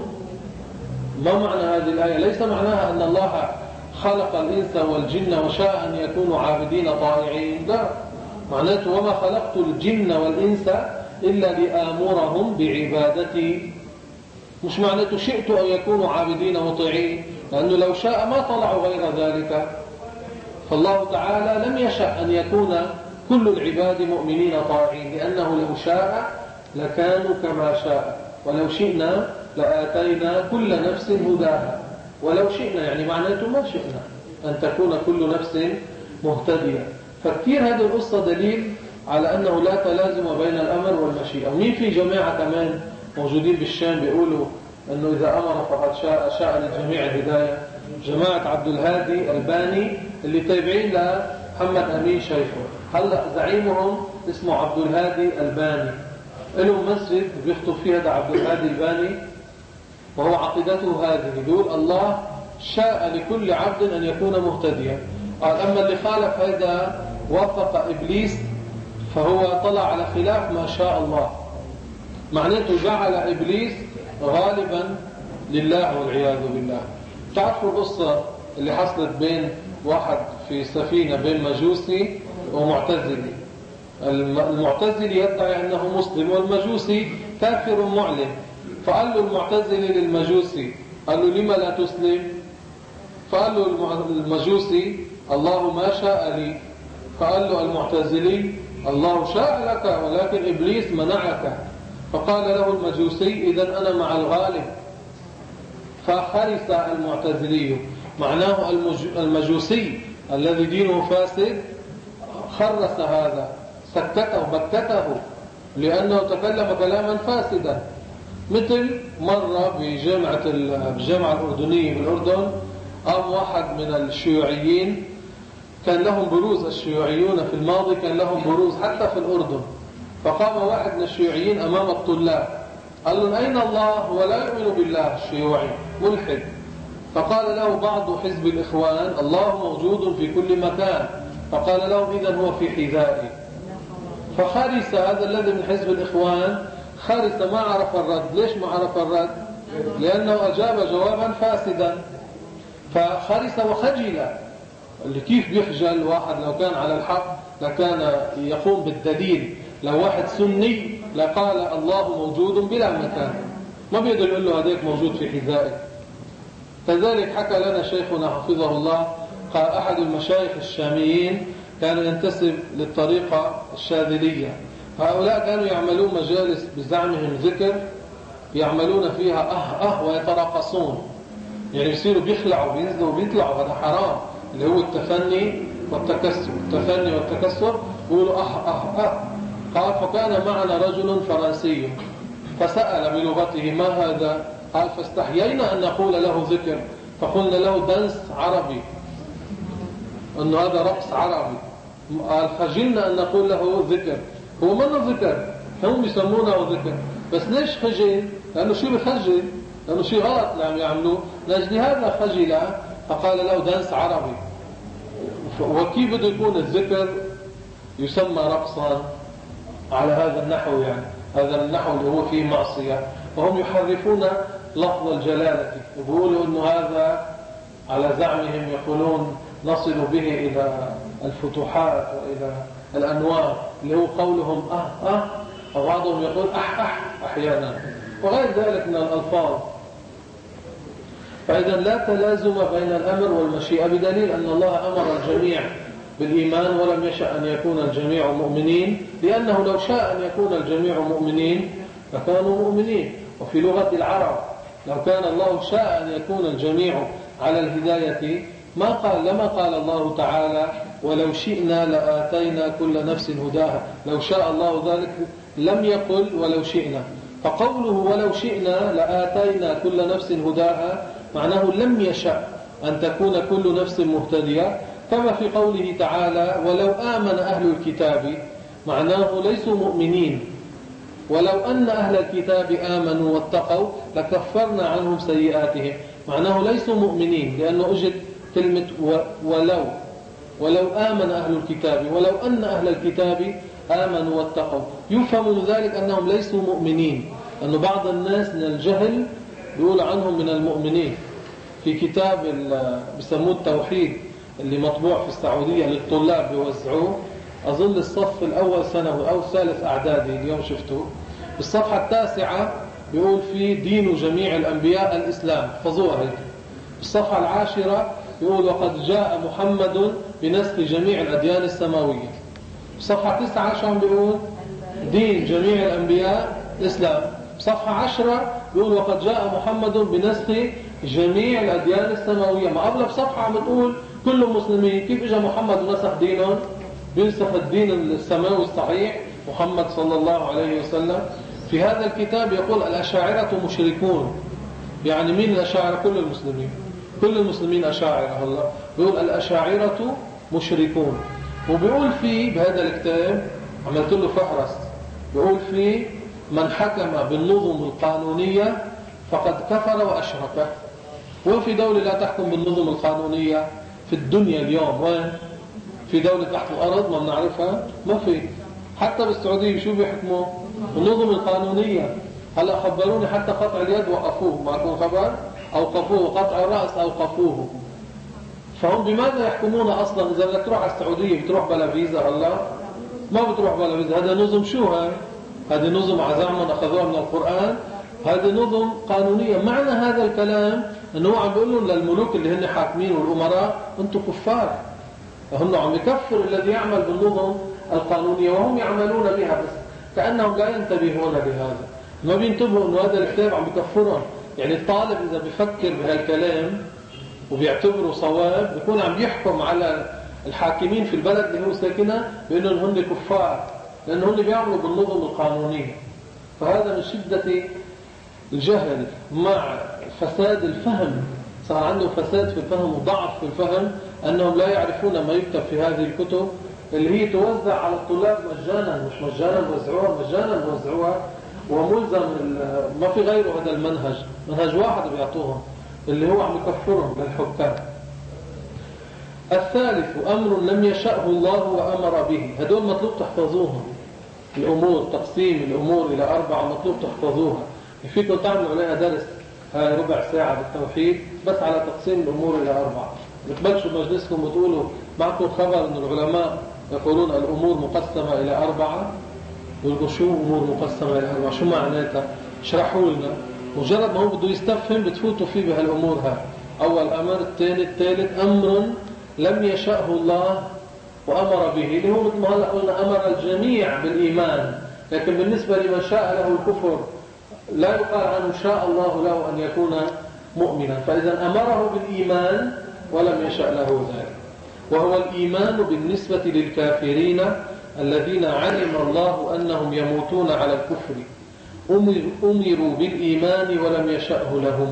ما معنى هذه الآية؟ ليس معناها أن الله خلق الإنس والجن وشاء أن يكونوا عابدين طائعين، لا، معناته وما خلقت الجن والإنس إلا لآمرهم بعبادتي. مش معناته شئت أن يكونوا عابدين مطيعين، لأنه لو شاء ما طلعوا غير ذلك. فالله تعالى لم يشأ أن يكون كل العباد مؤمنين طائعين، لأنه لو شاء لكانوا كما شاء، ولو شئنا لآتينا كل نفس هداها. ولو شئنا يعني معناته ما شئنا أن تكون كل نفس مهتدية. فكثير هذه القصة دليل على أنه لا تلازم بين الأمر والمشيئة. ومين في جماعة كمان موجودين بالشام بيقولوا أنه إذا أمر فقد شاء شاء للجميع الهداية؟ جماعة عبد الهادي الباني اللي تابعين لمحمد أمين شيخه. هلأ زعيمهم اسمه عبد الهادي الباني، لهم مسجد بيخطب فيه هذا عبد الهادي الباني، وهو عقيدته هذه، يقول الله شاء لكل عبد أن يكون مهتديا. قال أما اللي خالف هذا وافق إبليس فهو طلع على خلاف ما شاء الله، معناته جعل إبليس غالبا لله والعياذ بالله. تعرفوا القصة اللي حصلت بين واحد في سفينة بين مجوسي ومعتزلي؟ المعتزلي يدعي أنه مسلم والمجوسي كافر معلن. فقال له المعتزلي للمجوسي، قال له لما لا تسلم؟ فقال له المجوسي الله ما شاء لي، فقال له المعتزلي الله شاء لك ولكن إبليس منعك. فقال له المجوسي إذن أنا مع الغالب. فخرس المعتزلي، معناه المجوسي الذي دينه فاسد خرس هذا، سكته بكته، لأنه تكلم كلاما فاسدا. مثل مرة بجامعة الجامعة الأردنية بالأردن قام واحد من الشيوعيين، كان لهم بروز الشيوعيون في الماضي، كان لهم بروز حتى في الأردن. فقام واحد من الشيوعيين أمام الطلاب قال لهم أين الله؟ ولا يؤمن بالله، الشيوعي ملحد. فقال له بعض حزب الإخوان الله موجود في كل مكان. فقال لهم إذن هو في حذائي. فخرس هذا الذي من حزب الإخوان، خرس ما عرف الرد. ليش ما عرف الرد؟ لأنه أجاب جوابا فاسدا، فخرس وخجل. اللي كيف بيخجل واحد لو كان على الحق لكان يقوم بالدليل. لو واحد سني لقال الله موجود بلا مكان، ما بيقدر يقول له هذاك موجود في حذائي. كذلك حكى لنا شيخنا حفظه الله، قال أحد المشايخ الشاميين كان ينتسب للطريقة الشاذلية. هؤلاء كانوا يعملون مجالس بزعمهم ذكر يعملون فيها أه أه ويتراقصون، يعني يصيروا بيخلعوا بينزلوا وبيطلعوا. هذا حرام، اللي هو التفني والتكسر. التفني والتكسر يقولوا أه أه أه. قال فكان معنا رجل فرنسي فسأل بلغته ما هذا؟ قال فاستحيينا أن نقول له ذكر، فقلنا له دنس عربي، أنه هذا رقص عربي. قال خجلنا أن نقول له ذكر. هو منه ذكر، هم يسمونه ذكر، بس ليش خجل؟ لأنه شيء بخجل، لأنه شيء غلط اللي عم يعملوه، لأجل هذا خجل. فقال له دنس عربي. وكيف بده يكون الذكر يسمى رقصا على هذا النحو؟ يعني هذا النحو اللي هو فيه معصية، وهم يحرفون لفظ الجلالة ويقولوا أنه هذا على زعمهم يقولون نصل به إلى الفتوحات وإلى الأنوار، اللي هو قولهم أه أه، وبعضهم يقول أح أح أحيانا، وغير ذلك من الألفاظ. فإذا لا تلازم بين الأمر والمشيئة، بدليل أن الله أمر الجميع بالإيمان ولم يشأ أن يكون الجميع مؤمنين، لأنه لو شاء أن يكون الجميع مؤمنين لكانوا مؤمنين. وفي لغة العرب لو كان الله شاء أن يكون الجميع على الهداية ما قال لما قال الله تعالى ولو شئنا لآتينا كل نفس هداها. لو شاء الله ذلك لم يقل ولو شئنا. فقوله ولو شئنا لآتينا كل نفس هداها معناه لم يشأ أن تكون كل نفس مهتدية، كما في قوله تعالى ولو آمن أهل الكتاب معناه ليسوا مؤمنين. ولو أن أهل الكتاب آمنوا واتقوا لكفرنا عنهم سيئاتهم، معناه ليسوا مؤمنين، لأنه أجد كلمة ولو. ولو آمن أهل الكتاب، ولو أن أهل الكتاب آمنوا واتقوا، يفهم من ذلك أنهم ليسوا مؤمنين، أن بعض الناس من الجهل يقول عنهم من المؤمنين. في كتاب بسموه التوحيد اللي مطبوع في السعودية للطلاب بيوزعوه، أظن الصف الأول ثانوي أو ثالث أعدادي، اليوم شفته بالصفحة التاسعة بيقول في دين جميع الأنبياء الإسلام، فضوها هيك. بالصفحة العاشرة يقول وقد جاء محمد بنسخ جميع الأديان السماوية. بالصفحة تسعة شو عم بيقول؟ دين جميع الأنبياء الإسلام. صفحة عشرة يقول وقد جاء محمد بنسخ جميع الأديان السماوية. ما قبل بصفحة عم تقول كل المسلمين. كيف إجا محمد ونسخ دينهم؟ بينسخ الدين السماوي الصحيح محمد صلى الله عليه وسلم. في هذا الكتاب يقول الأشاعرة مشركون. يعني مين الأشاعرة؟ كل المسلمين، كل المسلمين أشاعرة. الله بيقول الأشاعرة مشركون. وبيقول فيه بهذا الكتاب عملت له فهرس، بيقول فيه من حكم بالنظم القانونية فقد كفر وأشرك. وفي دولة لا تحكم بالنظم القانونية في الدنيا اليوم؟ وين؟ في دولة تحت الأرض ما بنعرفها؟ ما في. حتى بالسعودية شو بيحكموا؟ النظم القانونية. هلا خبروني حتى قطع اليد وقفوه، معكم خبر؟ أوقفوه. قطع الرأس أوقفوه. فهم بماذا يحكمون أصلا؟ إذا بدك تروح على السعودية بتروح بلا فيزا؟ الله ما بتروح بلا فيزا. هذا نظم شو هاي؟ هذه نظم عزامهم أخذوها من القرآن. هذه نظم قانونية. معنى هذا الكلام أنه عم بيقول لهم للملوك اللي هن حاكمين والأمراء أنتم كفار. هم عم يكفر الذي يعمل بالنظم القانونية وهم يعملون بها، بس كأنهم لا ينتبهون لهذا، ما بينتبهوا أنه هذا الكتاب عم بكفرهم. يعني الطالب إذا بيفكر بهالكلام وبيعتبره صواب بيكون عم يحكم على الحاكمين في البلد اللي هو ساكنها بأنهم هن كفار، لأنهم هن بيعملوا بالنظم القانونية. فهذا من شدة الجهل مع فساد الفهم، صار عندهم فساد في الفهم وضعف في الفهم، أنهم لا يعرفون ما يكتب في هذه الكتب اللي هي توزع على الطلاب مجانا، مش مجانا بوزعوها، مجانا بوزعوها، وملزم ما في غيره. هذا المنهج منهج واحد بيعطوهم اللي هو عم يكفرهم للحكام. الثالث أمر لم يشأه الله وأمر به. هدول مطلوب تحفظوهم. الأمور، تقسيم الأمور إلى أربعة مطلوب تحفظوها. فيكم تعملوا عليها درس هاي ربع ساعة بالتوحيد بس على تقسيم الأمور إلى أربعة. بتبلشوا مجلسكم وتقولوا معكم خبر أن العلماء يقولون الأمور مقسمة إلى أربعة، يقولوا شو أمور مقسمة إلى أربعة؟ شو معناتها؟ اشرحوا لنا. مجرد ما هو بده يستفهم بتفوتوا فيه بهالأمور هاي. أول أمر، الثاني، الثالث. أمر لم يشأه الله وأمر به، اللي هو مثل ما هلا قلنا أمر الجميع بالإيمان، لكن بالنسبة لمن شاء له الكفر لا يقال عنه شاء الله له أن يكون مؤمنا. فإذا أمره بالإيمان ولم يشأ له ذلك، وهو الإيمان بالنسبة للكافرين الذين علم الله أنهم يموتون على الكفر، أمروا بالإيمان ولم يشأه لهم.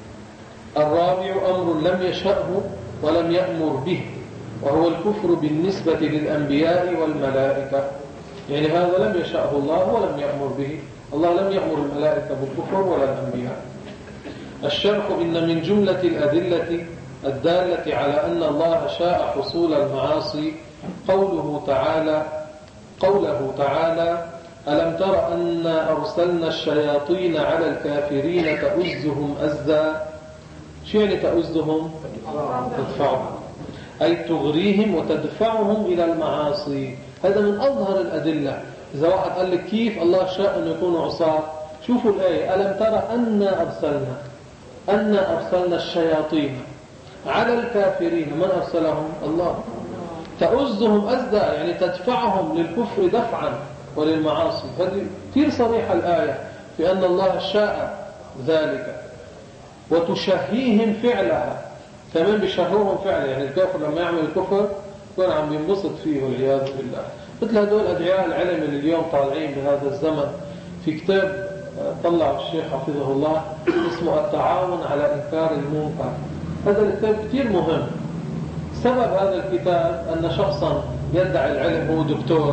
الرابع أمر لم يشأه ولم يأمر به، وهو الكفر بالنسبة للأنبياء والملائكة. يعني هذا لم يشأه الله ولم يأمر به. الله لم يأمر الملائكة بالكفر ولا الأنبياء. الشرح إن من جملة الأدلة الدالة على أن الله شاء حصول المعاصي قوله تعالى قوله تعالى ألم تر أن أرسلنا الشياطين على الكافرين تؤزهم أزا. شو يعني تؤزهم؟ تدفعهم، أي تغريهم وتدفعهم إلى المعاصي. هذا من أظهر الأدلة. إذا واحد قال لك كيف الله شاء أن يكونوا عصاة، شوفوا الآية ألم تر أن أرسلنا أن أرسلنا الشياطين على الكافرين. من أرسلهم؟ الله. تؤزهم أزا يعني تدفعهم للكفر دفعا وللمعاصي. هذه كثير صريحة الآية في أن الله شاء ذلك. وتشهيهم فعلها، كمان بيشهوهم فعلا. يعني الكافر لما يعمل الكفر يكون عم ينبسط فيه والعياذ بالله. مثل هدول أدعياء العلم اللي اليوم طالعين بهذا الزمن. في كتاب طلع الشيخ حفظه الله اسمه التعاون على إنكار المنكر. هذا الكتاب كثير مهم. سبب هذا الكتاب أن شخصا يدعي العلم، هو دكتور،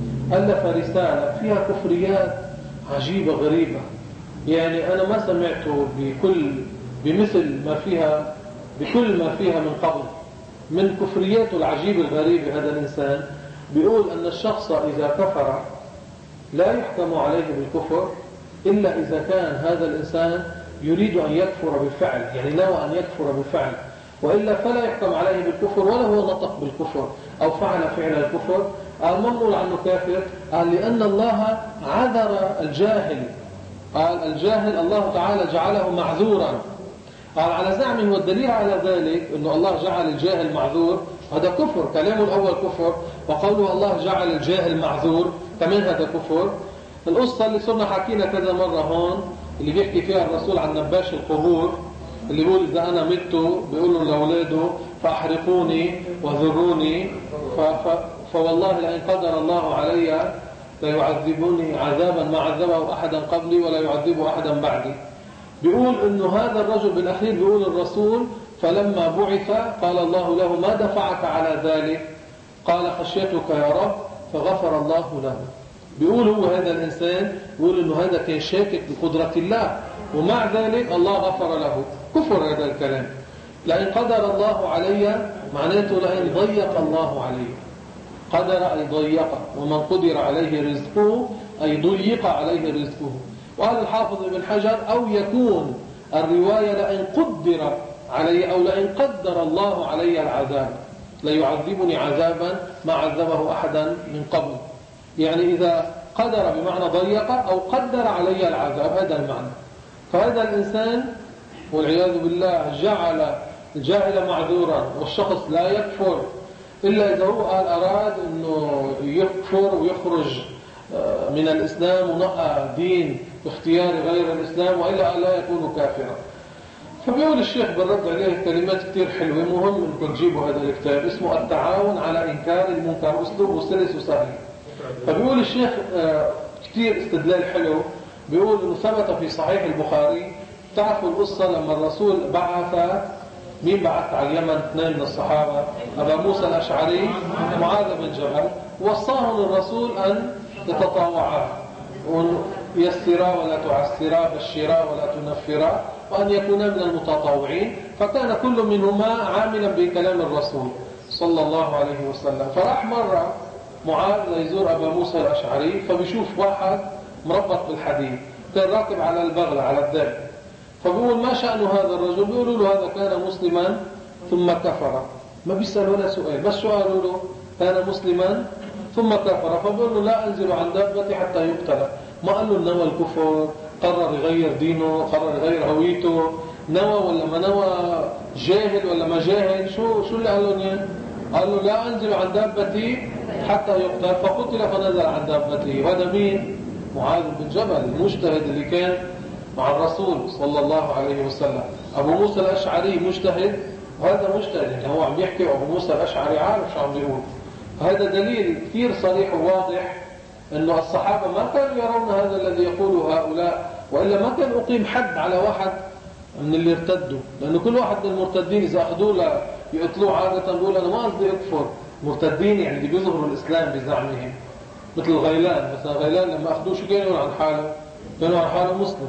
ألف رسالة فيها كفريات عجيبة غريبة. يعني أنا ما سمعته بكل بمثل ما فيها بكل ما فيها من قبل من كفرياته العجيبة الغريبة. هذا الإنسان بيقول أن الشخص إذا كفر لا يحكم عليه بالكفر إلا إذا كان هذا الإنسان يريد أن يكفر بالفعل، يعني نوى أن يكفر بالفعل، وإلا فلا يحكم عليه بالكفر ولا هو نطق بالكفر أو فعل فعل الكفر. قال ما نقول عنه كافر؟ قال لأن الله عذر الجاهل. قال الجاهل الله تعالى جعله معذورا. قال على زعمه، والدليل على ذلك أنه الله جعل الجاهل معذور هذا كفر. كلامه الأول كفر، وقوله الله جعل الجاهل معذور كمان هذا كفر. القصة اللي صرنا حكينا كذا مرة هون اللي بيحكي فيها الرسول عن نباش القبور، اللي بيقول إذا أنا مت بيقولوا لأولاده فأحرقوني وذروني ف... ف... فوالله لئن قدر الله علي ليعذبوني عذابا ما عذبه أحدا قبلي ولا يعذبه أحدا بعدي. بيقول إنه هذا الرجل بالأخير بيقول الرسول فلما بعث قال الله له ما دفعك على ذلك؟ قال خشيتك يا رب فغفر الله له. بيقول هو هذا الإنسان بيقول إنه هذا كان شاكك بقدرة الله، ومع ذلك الله غفر له. كفر هذا الكلام. لئن قدر الله علي معناته لئن ضيق الله علي. قدر أي ضيق، ومن قدر عليه رزقه أي ضيق عليه رزقه. وقال الحافظ ابن حجر أو يكون الرواية لئن قدر علي أو لئن قدر الله علي العذاب ليعذبني عذابا ما عذبه أحدا من قبل. يعني إذا قدر بمعنى ضيق أو قدر علي العذاب هذا المعنى. فهذا الإنسان والعياذ بالله جعل الجاهل معذورا، والشخص لا يكفر إلا إذا هو قال أراد أنه يكفر ويخرج من الإسلام ونقع دين باختيار غير الإسلام، وإلا لا يكون كافرا. فبيقول الشيخ بالرد عليه كلمات كتير حلوة، مهم أنكم تجيبوا هذا الكتاب، اسمه التعاون على إنكار المنكر، أسلوبه سلس وسهل. فبيقول الشيخ كتير استدلال حلو، بيقول أنه ثبت في صحيح البخاري، تعرفوا القصة لما الرسول بعث، مين بعث على اليمن؟ اثنين من الصحابة، أبا موسى الأشعري ومعاذ بن جبل، وصاهم الرسول أن يتطاوعا ويسرا ولا تعسرا، بشرا ولا تنفرا، وأن يكونا من المتطوعين. فكان كل منهما عاملا بكلام الرسول صلى الله عليه وسلم. فراح مرة معاذ ليزور أبا موسى الأشعري، فبيشوف واحد مربط بالحديد، كان راكب على البغل على الدابة. فبيقول ما شأن هذا الرجل؟ بيقولوا له هذا كان مسلما ثم كفر. ما بيسأل ولا سؤال، بس شو قالوا له؟ كان مسلما ثم كفر. فبيقول له لا أنزل عن دابتي حتى يقتل. ما قال له نوى الكفر، قرر يغير دينه، قرر يغير هويته، نوى ولا ما نوى، جاهل ولا ما جاهل، شو شو اللي قال له إياه؟ قال له لا أنزل عن دابتي حتى يقتل، فقتل فنزل عن دابته. وهذا مين؟ معاذ بن جبل المجتهد اللي كان مع الرسول صلى الله عليه وسلم. أبو موسى الأشعري مجتهد، وهذا مجتهد، يعني هو عم يحكي وأبو موسى الأشعري عارف شو عم بيقول. هذا دليل كثير صريح وواضح أنه الصحابة ما كانوا يرون هذا الذي يقوله هؤلاء، وإلا ما كان أقيم حد على واحد من اللي ارتدوا، لأنه كل واحد من المرتدين إذا أخذوه لا يقتلوه عادة بيقول أنا ما قصدي أكفر. مرتدين يعني اللي بيظهروا الإسلام بزعمهم، مثل غيلان مثلا. غيلان لما أخذوه شو كانوا يقولوا عن حاله؟ كانوا عن حاله مسلم.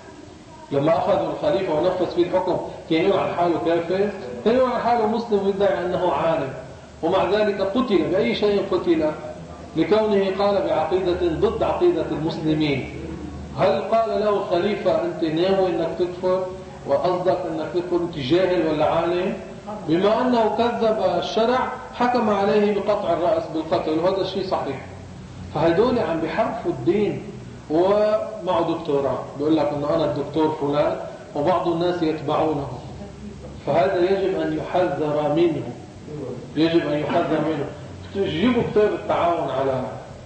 لما أخذوا الخليفة ونفذ فيه الحكم كان يقول عن حاله كافر؟ كان يقول عن حاله مسلم ويدعي أنه عالم، ومع ذلك قتل. بأي شيء قتل؟ لكونه قال بعقيدة ضد عقيدة المسلمين. هل قال له الخليفة أنت ناوي أنك تكفر وقصدك أنك تكفر، أنت جاهل ولا عالم؟ بما أنه كذب الشرع حكم عليه بقطع الرأس بالقتل، وهذا الشيء صحيح. فهدول عم بحرفوا الدين، ومعه دكتوراه بيقول لك أنه أنا الدكتور فلان، وبعض الناس يتبعونه. فهذا يجب أن يحذر منه، يجب أن يحذر منه. تجيبوا كتاب التعاون على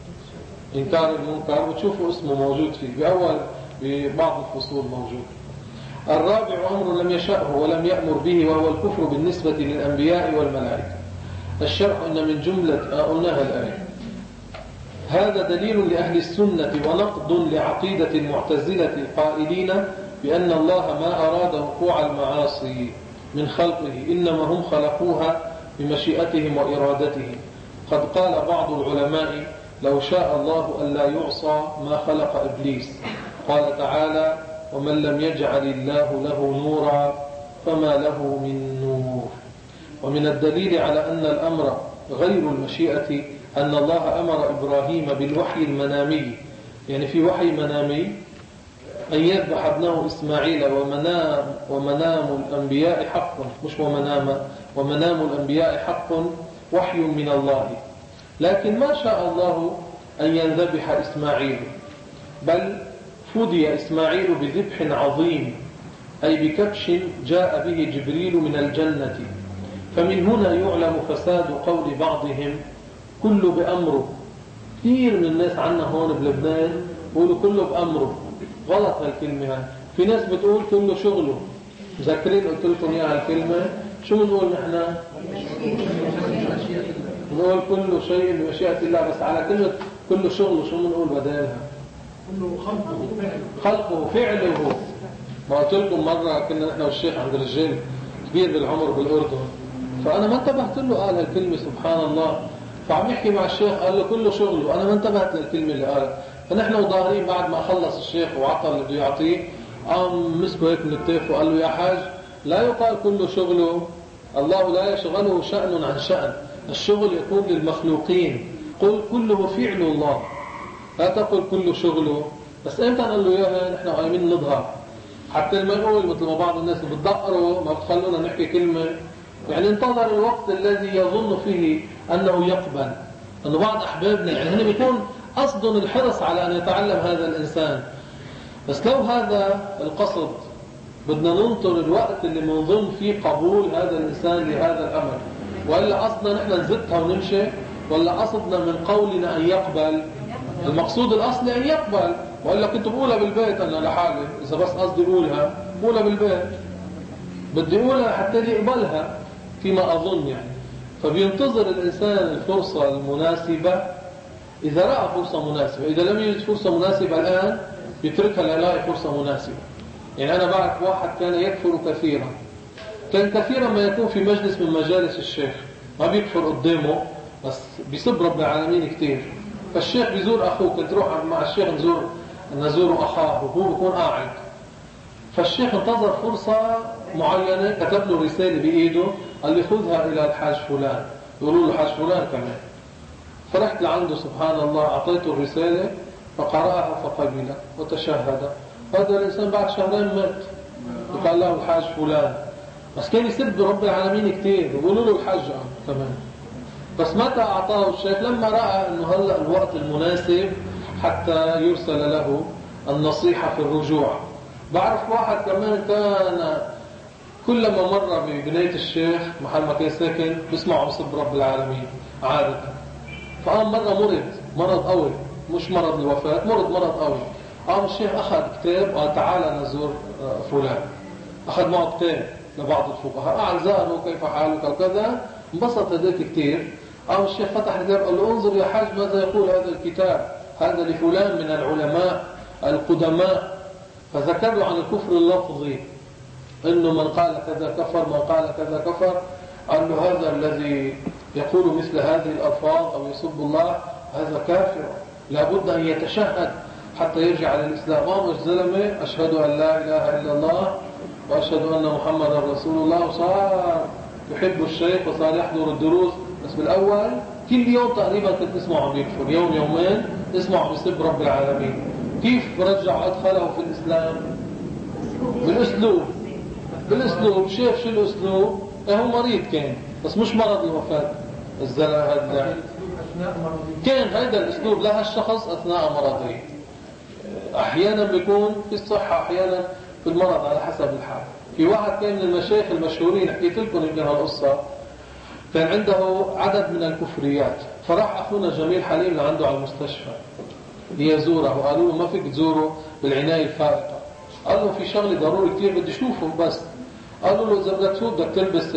إنكار المنكر وتشوفوا اسمه موجود فيه بأول ببعض الفصول موجود. الرابع أمر لم يشأه ولم يأمر به، وهو الكفر بالنسبة للأنبياء والملائكة. الشرح إن من جملة قلناها الآية. هذا دليل لأهل السنة ونقض لعقيدة المعتزلة القائلين بأن الله ما أراد وقوع المعاصي من خلقه، إنما هم خلقوها بمشيئتهم وإرادتهم. قد قال بعض العلماء لو شاء الله أن لا يعصى ما خلق إبليس. قال تعالى ومن لم يجعل الله له نورا فما له من نور. ومن الدليل على أن الأمر غير المشيئة أن الله أمر إبراهيم بالوحي المنامي، يعني في وحي منامي أن يذبح ابنه إسماعيل، ومنام, ومنام الأنبياء حق، مش ومنام ومنام الأنبياء حق وحي من الله. لكن ما شاء الله أن ينذبح إسماعيل، بل فدي إسماعيل بذبح عظيم، أي بكبش جاء به جبريل من الجنة. فمن هنا يعلم فساد قول بعضهم كله بأمره. كثير من الناس عنا هون بلبنان بيقولوا كله بأمره، غلط هالكلمة. في ناس بتقول كله شغله. مذكرين قلت لكم يا هالكلمة؟ شو بنقول نحن؟ بنقول كل شيء بمشيئة الله، بس على كلمة كله شغله شو بنقول بدالها؟ كله خلقه خلقه فعله. ما قلت لكم مرة كنا نحن والشيخ عند رجال كبير بالعمر بالأردن، فأنا ما انتبهت له قال هالكلمة سبحان الله. فعم يحكي مع الشيخ قال له كله شغله، أنا ما انتبهت للكلمة اللي قالها. فنحن وظاهرين بعد ما خلص الشيخ وعطى اللي بده يعطيه، قام مسكه هيك من التيف وقال له يا حاج لا يقال كله شغله، الله لا يشغله شأن عن شأن، الشغل يكون للمخلوقين، قل كله فعل الله، لا تقل كله شغله. بس امتى قال له اياها؟ نحن قايمين نظهر حتى ما نقول مثل ما بعض الناس بتدقروا ما بتخلونا نحكي كلمة، يعني انتظر الوقت الذي يظن فيه أنه يقبل. أنه بعض أحبابنا يعني هنا بيكون قصدهم الحرص على أن يتعلم هذا الإنسان، بس لو هذا القصد بدنا ننطر الوقت اللي منظن فيه قبول هذا الإنسان لهذا الأمر، وإلا أصلا نحن نزدها ونمشي، ولا قصدنا من قولنا أن يقبل؟ المقصود الأصلي أن يقبل، وإلا كنت بقولها بالبيت أنا لحالي، إذا بس قصدي أقولها بقولها بالبيت، بدي أقولها حتى يقبلها فيما أظن يعني. فبينتظر الإنسان الفرصة المناسبة إذا رأى فرصة مناسبة. إذا لم يجد فرصة مناسبة الآن يتركها ليلاقي فرصة مناسبة. يعني أنا بعرف واحد كان يكفر كثيرا، كان كثيرا ما يكون في مجلس من مجالس الشيخ، ما بيكفر قدامه بس بيسب رب العالمين كثير. فالشيخ بيزور أخوه، كنت روح مع الشيخ نزور نزور أخاه وهو بيكون قاعد. فالشيخ انتظر فرصة معينة، كتب له رسالة بإيده، قال لي خذها إلى الحاج فلان، يقولوا له حاج فلان كمان. فرحت لعنده سبحان الله، أعطيته الرسالة فقرأها فقبل وتشهد. هذا الإنسان بعد شهرين مات، وقال له الحاج فلان، بس كان يسب رب العالمين كتير، يقولوا له الحاج كمان. بس متى أعطاه الشيخ؟ لما رأى أنه هلأ الوقت المناسب حتى يرسل له النصيحة في الرجوع. بعرف واحد كمان كان كلما مر ببناية الشيخ محل ما كان ساكن بيسمعوا يسب رب العالمين عادة. فقام مرة مرض مرض قوي، مش مرض الوفاة، مرض مرض قوي. قام الشيخ أخذ كتاب وقال تعالى نزور فلان، أخذ معه كتاب لبعض الفقهاء، قال زاره كيف حالك وكذا، انبسط هذاك كتير. قام الشيخ فتح الكتاب قال له انظر يا حاج ماذا يقول هذا الكتاب، هذا لفلان من العلماء القدماء. فذكر له عن الكفر اللفظي، انه من قال كذا كفر، من قال كذا كفر. قال له هذا الذي يقول مثل هذه الألفاظ أو يسب الله هذا كافر، لابد أن يتشهد حتى يرجع للإسلام. قام الزلمة أشهد أن لا إله إلا الله وأشهد أن محمدا رسول الله، وصار يحب الشيخ وصار يحضر الدروس. بس بالأول كل يوم تقريبا كنت اسمعه بيكفر، يوم يومين اسمعه بيسب رب العالمين. كيف رجع أدخله في الإسلام؟ بالأسلوب بالأسلوب شاف شو الأسلوب؟ هو مريض كان، بس مش مرض الوفاة الزلمة هذا، كان هذا الأسلوب لها الشخص أثناء مرضه. أحيانا بيكون في الصحة، أحيانا في المرض، على حسب الحال. في واحد كان من المشايخ المشهورين، حكيت لكم يمكن هالقصة، كان عنده عدد من الكفريات، فراح أخونا جميل حليم لعنده على المستشفى ليزوره، وقالوا له ما فيك تزوره بالعناية الفائقة. قال له في شغلة ضروري كتير بدي شوفه بس. قالوا له إذا بدك تفوت بدك تلبس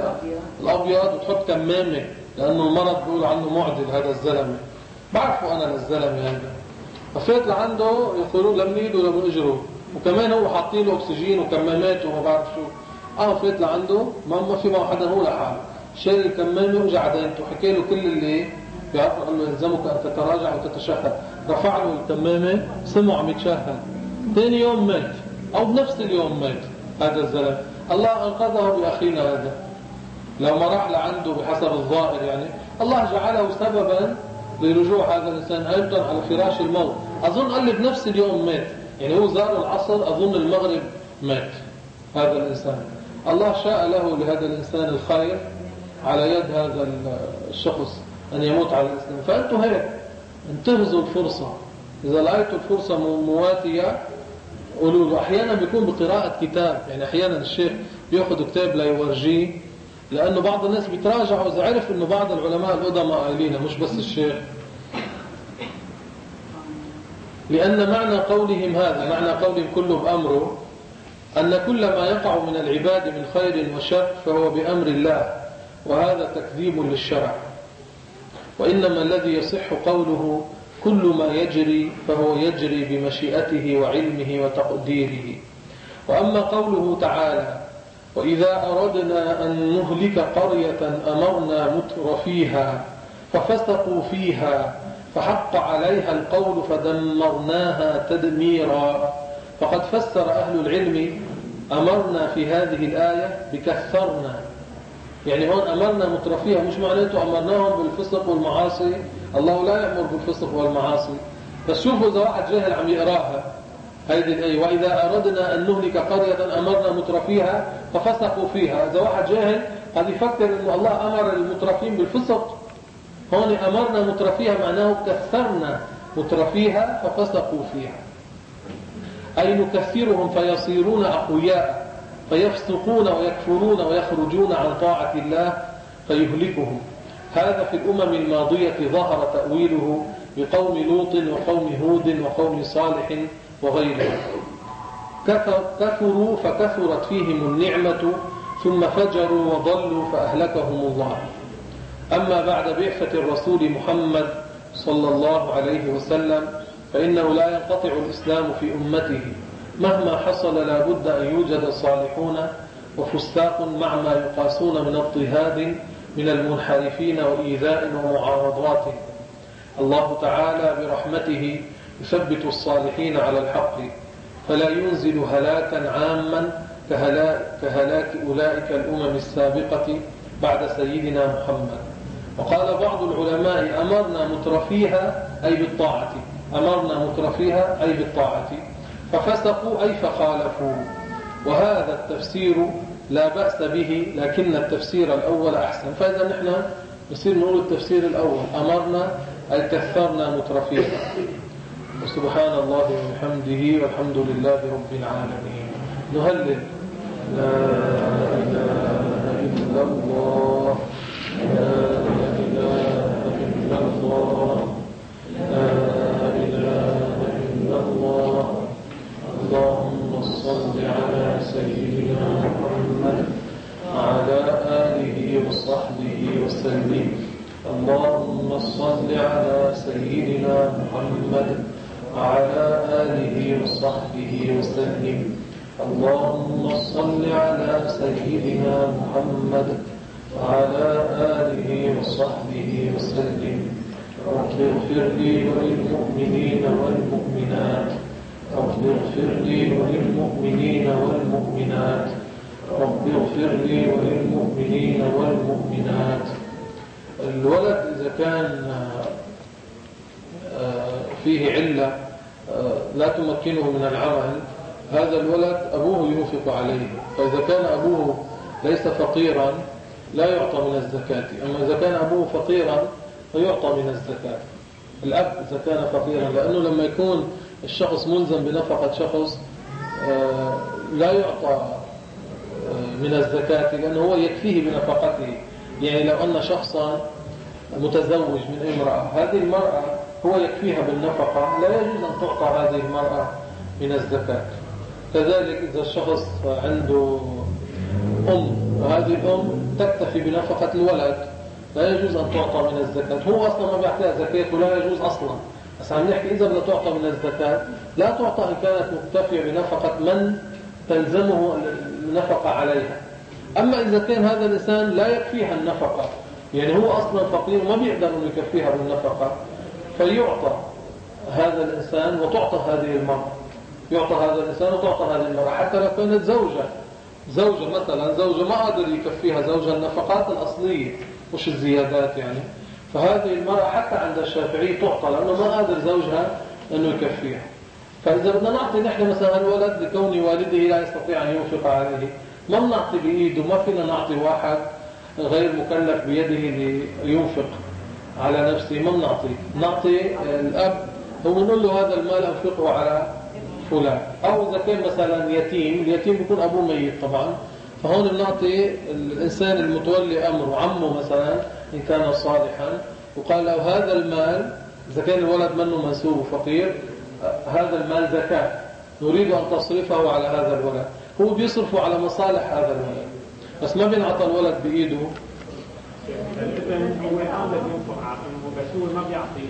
الأبيض وتحط كمامة، لأنه المرض بيقول عنه معدل هذا الزلمة. بعرفه أنا للزلمة هذا. ففيت لعنده يقولوا لم ايده ولم اجره، وكمان هو حاطين له أكسجين وكمامات وما بعرف شو. اه فيت لعنده ما ما في معه حدا، هو لحاله شال الكمامة وجع دينته، وحكى له كل اللي بيعرفه، قال له يلزمك أن تتراجع وتتشهد. رفع له الكمامة، سمعه عم يتشهد. ثاني يوم مات، أو بنفس اليوم مات هذا الزلمة. الله أنقذه بأخينا هذا، لو ما راح لعنده بحسب الظاهر يعني الله جعله سببا لرجوع هذا الإنسان أيضا على فراش الموت. أظن قال لي بنفس اليوم مات، يعني هو زار العصر أظن المغرب مات هذا الإنسان. الله شاء له لهذا الإنسان الخير على يد هذا الشخص أن يموت على الإسلام. فأنتم هيك انتهزوا الفرصة، إذا لقيتوا الفرصة مواتية قولوا له. أحيانا بيكون بقراءة كتاب، يعني أحيانا الشيخ بيأخذ كتاب ليورجيه، لأنه بعض الناس بيتراجعوا إذا عرف أنه بعض العلماء القدماء قايلين، مش بس الشيخ. لأن معنى قولهم هذا، معنى قولهم كله بأمره، أن كل ما يقع من العباد من خير وشر فهو بأمر الله، وهذا تكذيب للشرع. وإنما الذي يصح قوله كل ما يجري فهو يجري بمشيئته وعلمه وتقديره. وأما قوله تعالى وإذا أردنا أن نهلك قرية أمرنا متر فيها ففسقوا فيها فحق عليها القول فدمرناها تدميرا، فقد فسر أهل العلم أمرنا في هذه الآية بكثرنا، يعني هون أمرنا متر فيها مش معناته أمرناهم بالفسق والمعاصي، الله لا يأمر بالفسق والمعاصي. بس شوفوا إذا واحد جاهل عم يقراها هذه الآية وإذا أردنا أن نهلك قرية أمرنا مترفيها ففسقوا فيها، إذا واحد جاهل قد يفكر أن الله أمر المترفين بالفسق. هون أمرنا مترفيها معناه كثرنا مترفيها ففسقوا فيها. أي نكثرهم فيصيرون أقوياء فيفسقون ويكفرون ويخرجون عن طاعة الله فيهلكهم. هذا في الأمم الماضية ظهر تأويله بقوم لوط وقوم هود وقوم صالح وغيرهم. كثروا فكثرت فيهم النعمة ثم فجروا وضلوا فأهلكهم الله. أما بعد بعثة الرسول محمد صلى الله عليه وسلم فإنه لا ينقطع الإسلام في أمته، مهما حصل لا بد أن يوجد صالحون وفساق مع ما يقاسون من اضطهاد من المنحرفين وإيذاء ومعارضات. الله تعالى برحمته يثبت الصالحين على الحق فلا ينزل هلاكا عاما كهلاك, كهلاك أولئك الأمم السابقة بعد سيدنا محمد. وقال بعض العلماء أمرنا مترفيها أي بالطاعة، أمرنا مترفيها أي بالطاعة ففسقوا أي فخالفوا. وهذا التفسير لا بأس به، لكن التفسير الأول أحسن. فإذا نحن نصير نقول التفسير الأول أمرنا أي كثرنا مترفيها. وسبحان الله وبحمده والحمد لله رب العالمين. نهلل لا إله إلا الله لا إله إلا الله لا إله إلا الله. اللهم صل على سيدنا محمد وعلى آله وصحبه وسلم. اللهم صل على سيدنا محمد وعلى آله وصحبه وسلم. اللهم صل على سيدنا محمد وعلى آله وصحبه وسلم. رب اغفر لي وللمؤمنين والمؤمنات رب اغفر لي وللمؤمنين والمؤمنات رب اغفر لي وللمؤمنين والمؤمنات. الولد إذا كان فيه علة لا تمكنه من العمل، هذا الولد أبوه ينفق عليه. فإذا كان أبوه ليس فقيرا لا يعطى من الزكاة، أما إذا كان أبوه فقيرا فيعطى من الزكاة. الأب إذا كان فقيرا، لأنه لما يكون الشخص ملزم بنفقة شخص لا يعطى من الزكاة لأنه هو يكفيه بنفقته. يعني لو أن شخصا متزوج من امرأة، هذه المرأة هو يكفيها بالنفقة، لا يجوز أن تعطى هذه المرأة من الزكاة. كذلك إذا الشخص عنده أم وهذه الأم تكتفي بنفقة الولد، لا يجوز أن تعطى من الزكاة. هو أصلا ما بيعطيها زكاة ولا يجوز أصلا. بس عم نحكي إذا بدها تعطى من الزكاة لا تعطى إن كانت مكتفية بنفقة من تلزمه النفقة عليها. أما إذا كان هذا الإنسان لا يكفيها النفقة، يعني هو أصلا فقير وما بيقدر أن يكفيها بالنفقة، فيعطى هذا الإنسان وتعطى هذه المرأة، يعطى هذا الإنسان وتعطى هذه المرأة. حتى لو كانت زوجة زوجة مثلا زوجة ما قادر يكفيها زوجها النفقات الأصلية مش الزيادات يعني، فهذه المرأة حتى عند الشافعي تعطى لأنه ما قادر زوجها أنه يكفيها. فإذا بدنا نعطي نحن مثلا الولد لكون والده لا يستطيع أن ينفق عليه، ما بنعطي بإيده، ما فينا نعطي واحد غير مكلف بيده لينفق على نفسه، ما بنعطي. نعطي الأب هو بنقول له هذا المال أنفقه على فلان. أو إذا كان مثلا يتيم، اليتيم بيكون أبوه ميت طبعا، فهون بنعطي الإنسان المتولي أمره، عمه مثلا إن كان صالحا، وقال له هذا المال إذا كان الولد منه منسوب وفقير، هذا المال زكاة نريد أن تصرفه على هذا الولد. هو بيصرفه على مصالح هذا الولد، بس ما بينعطى الولد بإيده. الابن هو قادر ينفق على أمه بس هو ما بيعطيه.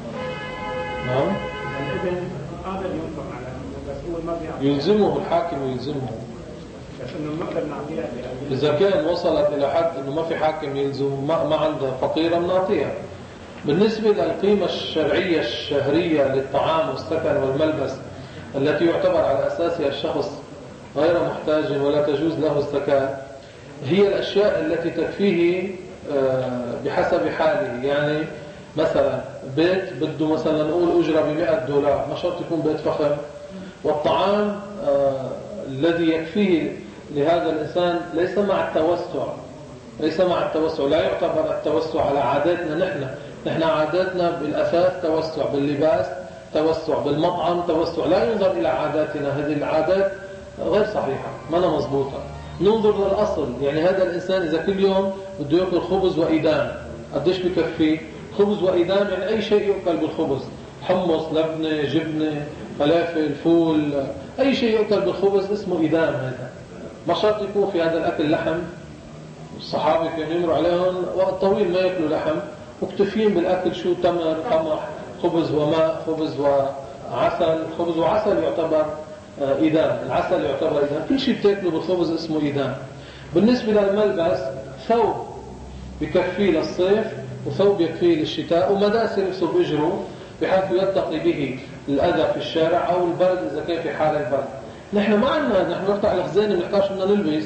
نعم. الابن قادر ينفق على أمه بس هو ما بيعطيه. يلزمه الحاكم ويلزمه. بس إنه ما نقدر نعطيها. إذا كان وصلت إلى حد إنه ما في حاكم يلزم ما, ما عنده فقيرة بنعطيها. بالنسبة للقيمة الشرعية الشهرية للطعام والسكن والملبس التي يعتبر على أساسها الشخص غير محتاج ولا تجوز له الزكاة، هي الأشياء التي تكفيه بحسب حاله. يعني مثلا بيت بده مثلا نقول أجرة بمئة دولار، ما شرط يكون بيت فخم، والطعام الذي يكفيه لهذا الإنسان ليس مع التوسع ليس مع التوسع لا يعتبر التوسع على عاداتنا. نحن نحن عاداتنا بالأساس توسع، باللباس توسع، بالمطعم توسع، لا ينظر إلى عاداتنا. هذه العادات غير صحيحة، ما أنا مضبوطة. ننظر للأصل. يعني هذا الإنسان إذا كل يوم بده يأكل خبز وإيدام قديش بكفيه؟ خبز وإيدام يعني أي شيء يؤكل بالخبز، حمص، لبنة، جبنة، فلافل، فول، أي شيء يؤكل بالخبز اسمه إيدام. هذا ما شرط يكون في هذا الأكل لحم. الصحابة كانوا يمروا عليهم وقت طويل ما يأكلوا لحم، مكتفين بالأكل شو؟ تمر، قمح، خبز وماء، خبز وعسل. خبز وعسل يعتبر إيدام، العسل يعتبر إيدام، كل شيء بتاكله بالخبز اسمه إيدام. بالنسبة للملبس، ثوب بكفيه للصيف وثوب يكفيه للشتاء، ومداس يلبسه بإجره بحيث يتقي به الأذى في الشارع أو البرد إذا كان في حال البرد. نحن ما عندنا، نحن نفتح الخزانة بنحتاج بدنا نلبس،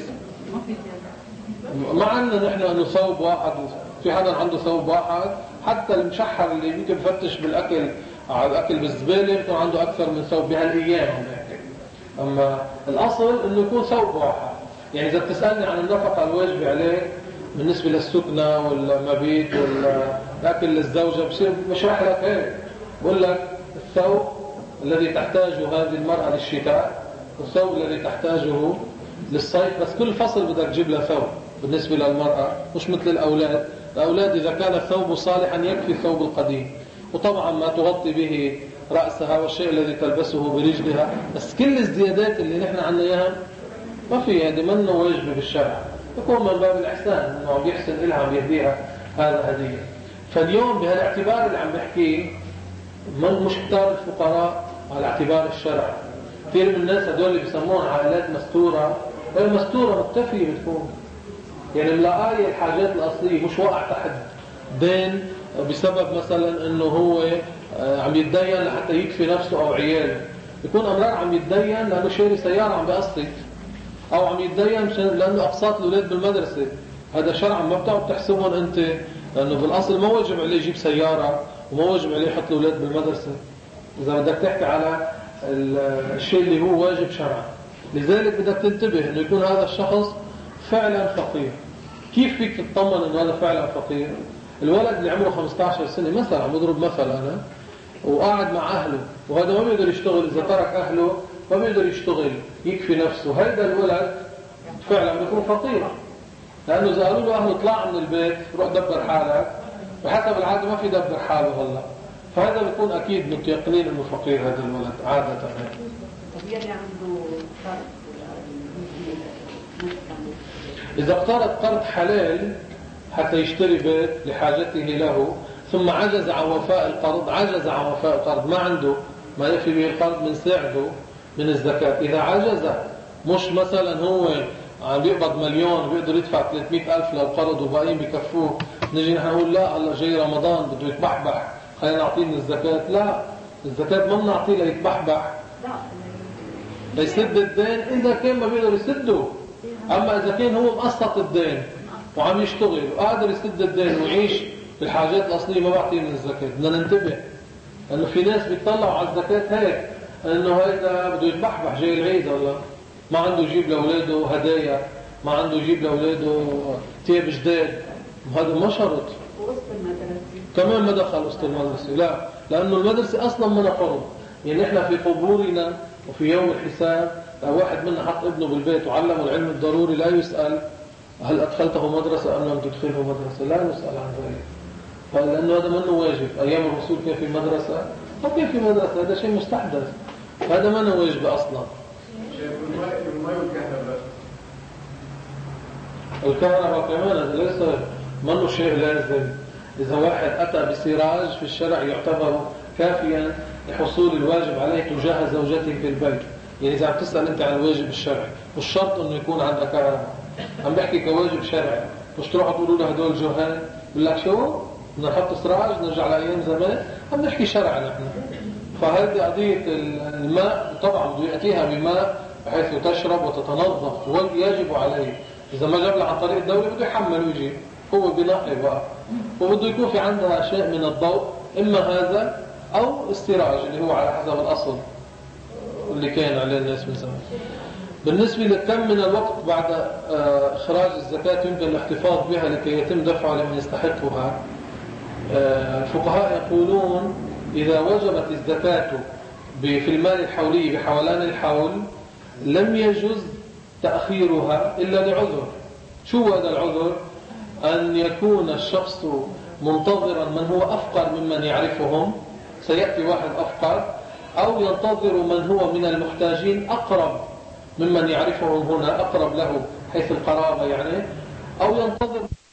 ما عندنا نحن انه ثوب واحد. في حدا عنده ثوب واحد، حتى المشحر اللي يمكن بفتش بالاكل على الاكل بالزباله يكون عنده اكثر من ثوب بهالايام هناك. اما الاصل انه يكون ثوب واحد. يعني اذا بتسالني عن النفقه الواجبه عليك بالنسبه للسكنه والمبيت والاكل للزوجه، بصير بشرح لك هيك، بقول لك الثوب الذي تحتاجه هذه المراه للشتاء والثوب الذي تحتاجه للصيف، بس كل فصل بدك تجيب له ثوب. بالنسبة للمرأة مش مثل الأولاد. الأولاد إذا كان الثوب صالحا يكفي الثوب القديم، وطبعا ما تغطي به رأسها والشيء الذي تلبسه برجلها. بس كل الزيادات اللي نحن عنا إياها ما في، هذه منه واجبة بالشرع، يكون من باب الإحسان إنه عم يحسن إلها عم يهديها هذا هدية. فاليوم بهالاعتبار اللي عم بحكيه من مش كتار الفقراء على اعتبار الشرع. كثير من الناس هدول اللي بيسموها عائلات مستورة، المستورة مكتفية بتكون، يعني ملاقاية الحاجات الأصلية، مش واقع تحت دين بسبب مثلا انه هو عم يتدين لحتى يكفي نفسه او عياله. يكون امرار عم يتدين لانه شاري سيارة عم بقسط، او عم يتدين لانه اقساط الاولاد بالمدرسة. هذا شرعا ما بتعرف تحسبهم انت، لانه بالاصل ما واجب عليه يجيب سيارة وما واجب عليه يحط الاولاد بالمدرسة. اذا بدك تحكي على الشيء اللي هو واجب شرعا، لذلك بدك تنتبه انه يكون هذا الشخص فعلا فقير. كيف فيك تطمن انه هذا فعلا فقير؟ الولد اللي عمره خمسة عشر سنة مثلا، عم بضرب مثل انا، وقاعد مع اهله، وهذا ما بيقدر يشتغل، اذا ترك اهله ما بيقدر يشتغل يكفي نفسه، هذا الولد فعلا بيكون فقير. لانه اذا قالوا له اهله اطلع من البيت روح دبر حالك، بحسب العاده ما في دبر حاله هلا، فهذا بيكون اكيد متيقنين انه فقير هذا الولد عاده. طب يلي عنده قرض إذا اقترض قرض حلال حتى يشتري بيت لحاجته له، ثم عجز عن وفاء القرض، عجز عن وفاء القرض، ما عنده ما يفي به القرض، من ساعده من الزكاة. إذا عجز، مش مثلا هو عم بيقبض مليون بيقدر يدفع ثلاثمئة ألف لو قرض وباقيين بكفوه، نجي نحن نقول لا الله جاي رمضان بده يتبحبح خلينا نعطيه من الزكاة. لا، الزكاة ما بنعطيه ليتبحبح، ليسد الدين إذا كان ما بيقدر يسده. أما إذا كان هو مقسط الدين وعم يشتغل وقادر يسد الدين ويعيش في الحاجات الأصلية ما بعطيه من الزكاة. بدنا ننتبه، لأنه في ناس بيطلعوا على الزكاة هيك إنه هيدا بده يتبحبح جاي العيد، ولا ما عنده يجيب لأولاده هدايا، ما عنده يجيب لأولاده تياب جداد. هذا ما شرط. وسط المدرسة كمان ما دخل وسط المدرسة، لا، لأنه المدرسة أصلا ما فرض. يعني إحنا في قبورنا وفي يوم الحساب لو واحد منا حط ابنه بالبيت وعلمه العلم الضروري لا يسأل هل أدخلته مدرسة أم لم تدخله مدرسة، لا يسأل عن ذلك، لأنه هذا منه واجب. أيام الرسول كان في مدرسة أو كان في مدرسة، هذا شيء مستحدث، هذا منه واجب أصلا. الكهرباء كمان هذا ليس منه شيء لازم. إذا واحد أتى بسراج في الشرع يعتبر كافيا لحصول الواجب عليه تجاه زوجته في البيت. يعني إذا عم تسأل أنت عن الواجب الشرعي، مش شرط إنه يكون عندك كهرباء، عم بحكي كواجب شرعي، مش تروحوا تقولوا له هدول جهال بقول لك شو بدنا نحط سراج نرجع لأيام زمان. عم نحكي شرع نحن. فهذه قضية الماء طبعا بده يأتيها بماء بحيث تشرب وتتنظف، ويجب عليه. إذا ما جاب له عن طريق الدولة بده يحمل ويجيب، هو بنقي بقى، وبده يكون في عندها شيء من الضوء، إما هذا أو السراج اللي هو على حسب الأصل اللي كان عليه الناس من زمان. بالنسبة لكم من الوقت بعد إخراج الزكاة يمكن الاحتفاظ بها لكي يتم دفعها لمن يستحقها، الفقهاء يقولون إذا وجبت الزكاة في المال الحولي بحولان الحول لم يجوز تأخيرها إلا لعذر. شو هذا العذر؟ أن يكون الشخص منتظرا من هو أفقر ممن يعرفهم، سيأتي واحد أفقر، أو ينتظر من هو من المحتاجين أقرب ممن يعرفهم هنا، أقرب له حيث القرابة يعني، أو ينتظر